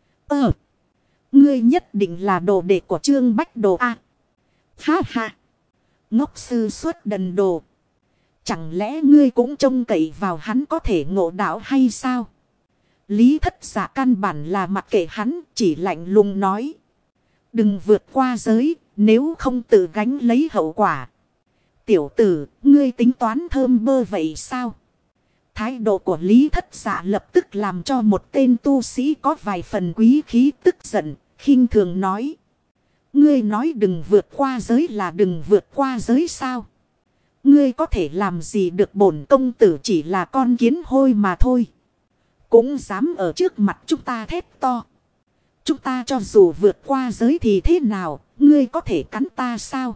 Speaker 1: Ngươi nhất định là đồ đệ của Trương Bách Đồ à? Ha ha. Ngốc sư xuất đần đồ. Chẳng lẽ ngươi cũng trông cậy vào hắn có thể ngộ đạo hay sao? Lý Thất Dạ căn bản là mặc kệ hắn, chỉ lạnh lùng nói. Đừng vượt qua giới, nếu không tự gánh lấy hậu quả. Tiểu tử, ngươi tính toán thơm bơ vậy sao? Thái độ của Lý Thất Dạ lập tức làm cho một tên tu sĩ có vài phần quý khí tức giận, khinh thường nói. Ngươi nói đừng vượt qua giới là đừng vượt qua giới sao? Ngươi có thể làm gì được, bổn công tử chỉ là con kiến hôi mà thôi. Cũng dám ở trước mặt chúng ta thét to. Chúng ta cho dù vượt qua giới thì thế nào, ngươi có thể cắn ta sao?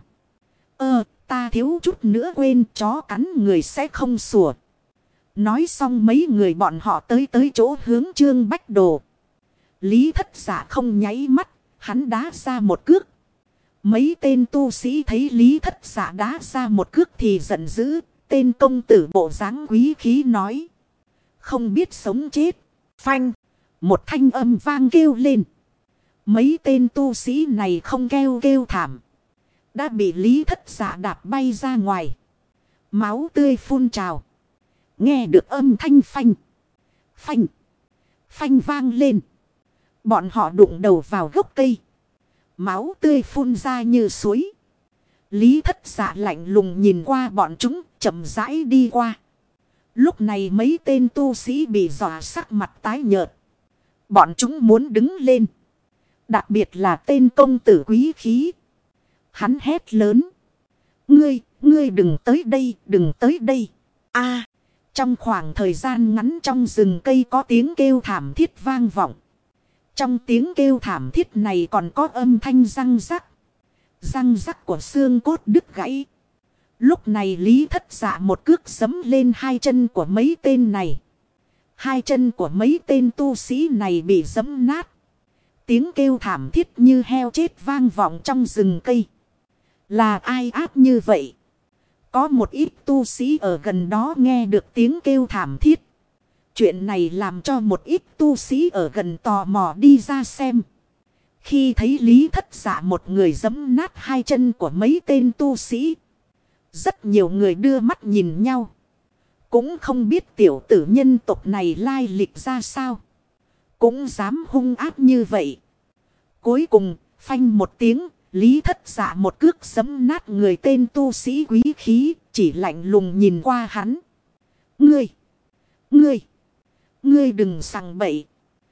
Speaker 1: Ta thiếu chút nữa quên, chó cắn người sẽ không sủa. Nói xong mấy người bọn họ tới chỗ hướng Trương Bách Đồ. Lý Thất Dạ không nháy mắt, hắn đá ra một cước. Mấy tên tu sĩ thấy Lý Thất Dạ đá ra một cước thì giận dữ. Tên công tử bộ dáng quý khí nói. Không biết sống chết. Phanh. Một thanh âm vang kêu lên. Mấy tên tu sĩ này không kêu thảm. Đã bị Lý Thất Dạ đạp bay ra ngoài. Máu tươi phun trào. Nghe được âm thanh phanh. Phanh. Phanh vang lên. Bọn họ đụng đầu vào gốc cây. Máu tươi phun ra như suối. Lý Thất Dạ lạnh lùng nhìn qua bọn chúng, chậm rãi đi qua. Lúc này mấy tên tu sĩ bị dọa sắc mặt tái nhợt. Bọn chúng muốn đứng lên. Đặc biệt là tên công tử quý khí. Hắn hét lớn. Ngươi đừng tới đây, đừng tới đây. Trong khoảng thời gian ngắn trong rừng cây có tiếng kêu thảm thiết vang vọng. Trong tiếng kêu thảm thiết này còn có âm thanh răng rắc. Răng rắc của xương cốt đứt gãy. Lúc này Lý Thất Dạ một cước giẫm lên hai chân của mấy tên này. Hai chân của mấy tên tu sĩ này bị giẫm nát. Tiếng kêu thảm thiết như heo chết vang vọng trong rừng cây. Là ai ác như vậy? Có một ít tu sĩ ở gần đó nghe được tiếng kêu thảm thiết. Chuyện này làm cho một ít tu sĩ ở gần tò mò đi ra xem. Khi thấy Lý Thất Dạ một người giẫm nát hai chân của mấy tên tu sĩ. Rất nhiều người đưa mắt nhìn nhau. Cũng không biết tiểu tử nhân tộc này lai lịch ra sao. Cũng dám hung ác như vậy. Cuối cùng, phanh một tiếng, Lý Thất Dạ một cước giẫm nát người tên tu sĩ quý khí, chỉ lạnh lùng nhìn qua hắn. Ngươi, ngươi đừng sằng bậy.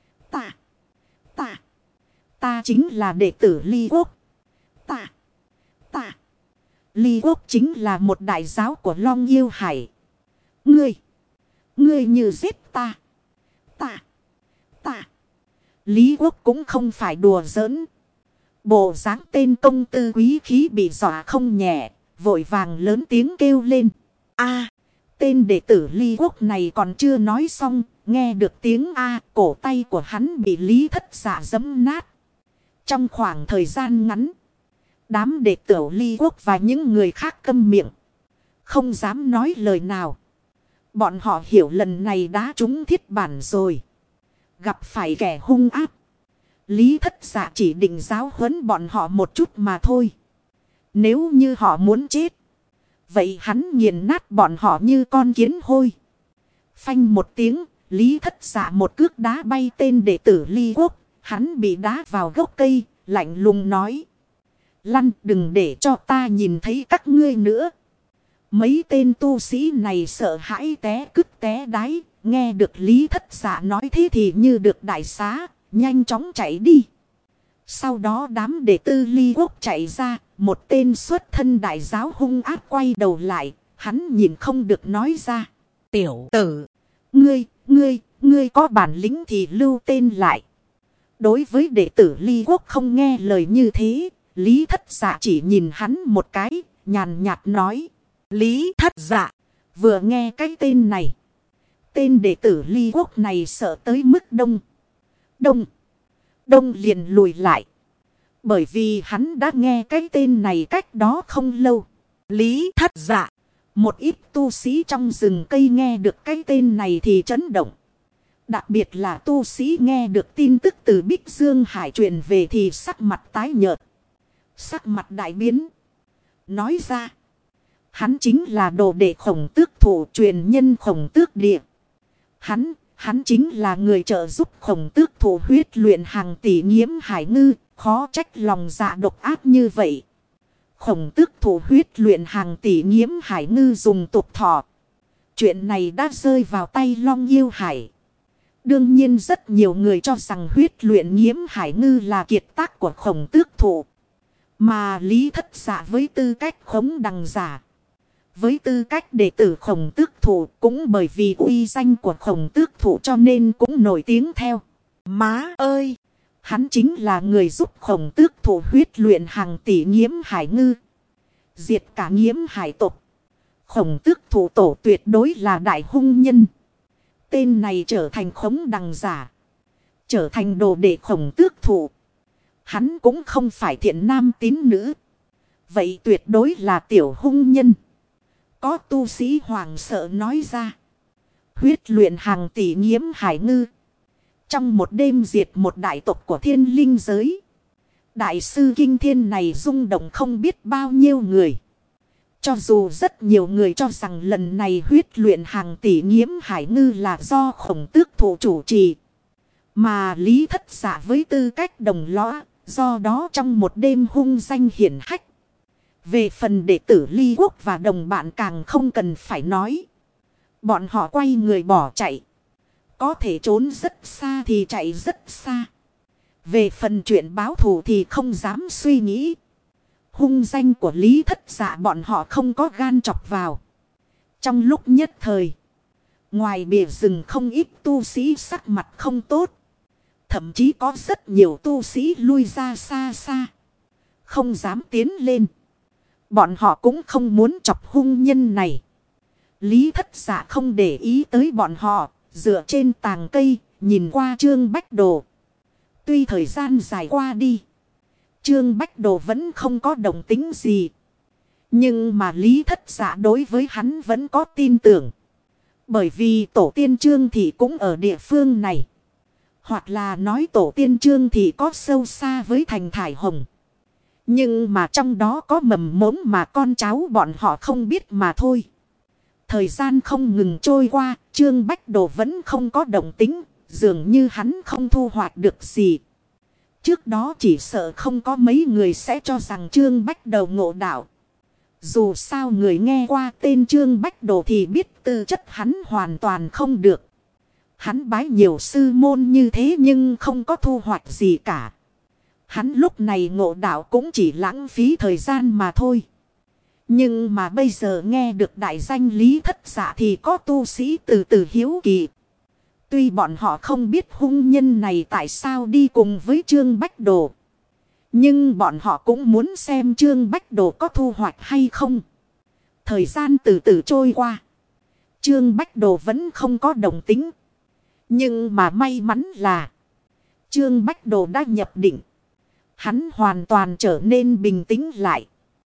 Speaker 1: Ta chính là đệ tử Ly Quốc. Ly Quốc chính là một đại giáo của Long Yêu Hải. Ngươi như giết ta. Lý Quốc cũng không phải đùa giỡn. Bộ dáng tên công tư quý khí bị dọa không nhẹ, vội vàng lớn tiếng kêu lên. A, tên đệ tử Ly Quốc này còn chưa nói xong, nghe được tiếng A, cổ tay của hắn bị Lý Thất Dạ giẫm nát. Trong khoảng thời gian ngắn, đám đệ tử Ly Quốc và những người khác câm miệng, không dám nói lời nào. Bọn họ hiểu lần này đã trúng thiết bản rồi. Gặp phải kẻ hung ác, Lý Thất Dạ chỉ định giáo huấn bọn họ một chút mà thôi. Nếu như họ muốn chết, vậy hắn nghiền nát bọn họ như con kiến hôi. Phanh một tiếng, Lý Thất Dạ một cước đá bay tên đệ tử Ly Quốc. Hắn bị đá vào gốc cây, lạnh lùng nói. Lăn, đừng để cho ta nhìn thấy các ngươi nữa. Mấy tên tu sĩ này sợ hãi té cứt té đáy. Nghe được Lý Thất Dạ nói thế thì như được đại xá, nhanh chóng chạy đi. Sau đó đám đệ tử Ly Quốc chạy ra, một tên xuất thân đại giáo hung ác quay đầu lại, hắn nhìn không được nói ra. Tiểu tử, ngươi có bản lĩnh thì lưu tên lại. Đối với đệ tử Ly Quốc không nghe lời như thế, Lý Thất Dạ chỉ nhìn hắn một cái, nhàn nhạt nói. Lý Thất Dạ, vừa nghe cái tên này. Tên đệ tử Ly Quốc này sợ tới mức đông liền lùi lại. Bởi vì hắn đã nghe cái tên này cách đó không lâu. Lý Thất Dạ. Một ít tu sĩ trong rừng cây nghe được cái tên này thì chấn động. Đặc biệt là tu sĩ nghe được tin tức từ Bích Dương Hải truyền về thì sắc mặt tái nhợt. Sắc mặt đại biến. Nói ra, hắn chính là đồ đệ Khổng Tước Thủ, truyền nhân Khổng Tước Địa. Hắn chính là người trợ giúp Khổng Tước Thủ huyết luyện hàng tỷ Nghiễm Hải Ngư, khó trách lòng dạ độc ác như vậy. Khổng Tước Thủ huyết luyện hàng tỷ Nghiễm Hải Ngư dùng tục thọ. Chuyện này đã rơi vào tay Long Yêu Hải. Đương nhiên rất nhiều người cho rằng huyết luyện Nghiễm Hải Ngư là kiệt tác của Khổng Tước Thủ. Mà Lý Thất Dạ với tư cách khống đằng giả, với tư cách đệ tử Khổng Tước Thủ, cũng bởi vì uy danh của Khổng Tước Thủ cho nên cũng nổi tiếng theo. Má ơi! Hắn chính là người giúp Khổng Tước Thủ huyết luyện hàng tỷ Nghiễm Hải Ngư, diệt cả Nghiễm Hải tộc. Khổng Tước Thủ tổ tuyệt đối là đại hung nhân. Tên này trở thành khống đằng giả, trở thành đồ đệ Khổng Tước Thủ. Hắn cũng không phải thiện nam tín nữ, vậy tuyệt đối là tiểu hung nhân. Có tu sĩ hoàng sợ nói ra. Huyết luyện hàng tỷ Nghiễm Hải Ngư, trong một đêm diệt một đại tộc của thiên linh giới. Đại sư kinh thiên này rung động không biết bao nhiêu người. Cho dù rất nhiều người cho rằng lần này huyết luyện hàng tỷ Nghiễm Hải Ngư là do Khổng Tước Thủ chủ trì, mà Lý Thất Dạ với tư cách đồng lõa, do đó trong một đêm hung danh hiển hách. Về phần đệ tử Ly Quốc và đồng bạn càng không cần phải nói. Bọn họ quay người bỏ chạy. Có thể trốn rất xa thì chạy rất xa. Về phần chuyện báo thù thì không dám suy nghĩ. Hung danh của Lý Thất Dạ bọn họ không có gan chọc vào. Trong lúc nhất thời, ngoài bìa rừng không ít tu sĩ sắc mặt không tốt. Thậm chí có rất nhiều tu sĩ lui ra xa xa, không dám tiến lên. Bọn họ cũng không muốn chọc hung nhân này. Lý Thất Dạ không để ý tới bọn họ, dựa trên tàng cây, nhìn qua Trương Bách Đồ. Tuy thời gian dài qua đi, Trương Bách Đồ vẫn không có động tính gì. Nhưng mà Lý Thất Dạ đối với hắn vẫn có tin tưởng. Bởi vì tổ tiên Trương Thị cũng ở địa phương này. Hoặc là nói tổ tiên Trương Thị có sâu xa với thành Thải Hồng. Nhưng mà trong đó có mầm mống mà con cháu bọn họ không biết mà thôi. Thời gian không ngừng trôi qua, Trương Bách Đồ vẫn không có động tính, dường như hắn không thu hoạch được gì. Trước đó chỉ sợ không có mấy người sẽ cho rằng Trương Bách Đầu ngộ đạo. Dù sao người nghe qua tên Trương Bách Đồ thì biết tư chất hắn hoàn toàn không được. Hắn bái nhiều sư môn như thế nhưng không có thu hoạch gì cả. Hắn lúc này ngộ đạo cũng chỉ lãng phí thời gian mà thôi. Nhưng mà bây giờ nghe được đại danh Lý Thất Dạ thì có tu sĩ từ từ hiếu kỳ. Tuy bọn họ không biết hung nhân này tại sao đi cùng với Trương Bách Đồ. Nhưng bọn họ cũng muốn xem Trương Bách Đồ có thu hoạch hay không. Thời gian từ từ trôi qua. Trương Bách Đồ vẫn không có đồng tính. Nhưng mà may mắn là Trương Bách Đồ đã nhập định. Hắn hoàn toàn trở nên bình tĩnh lại.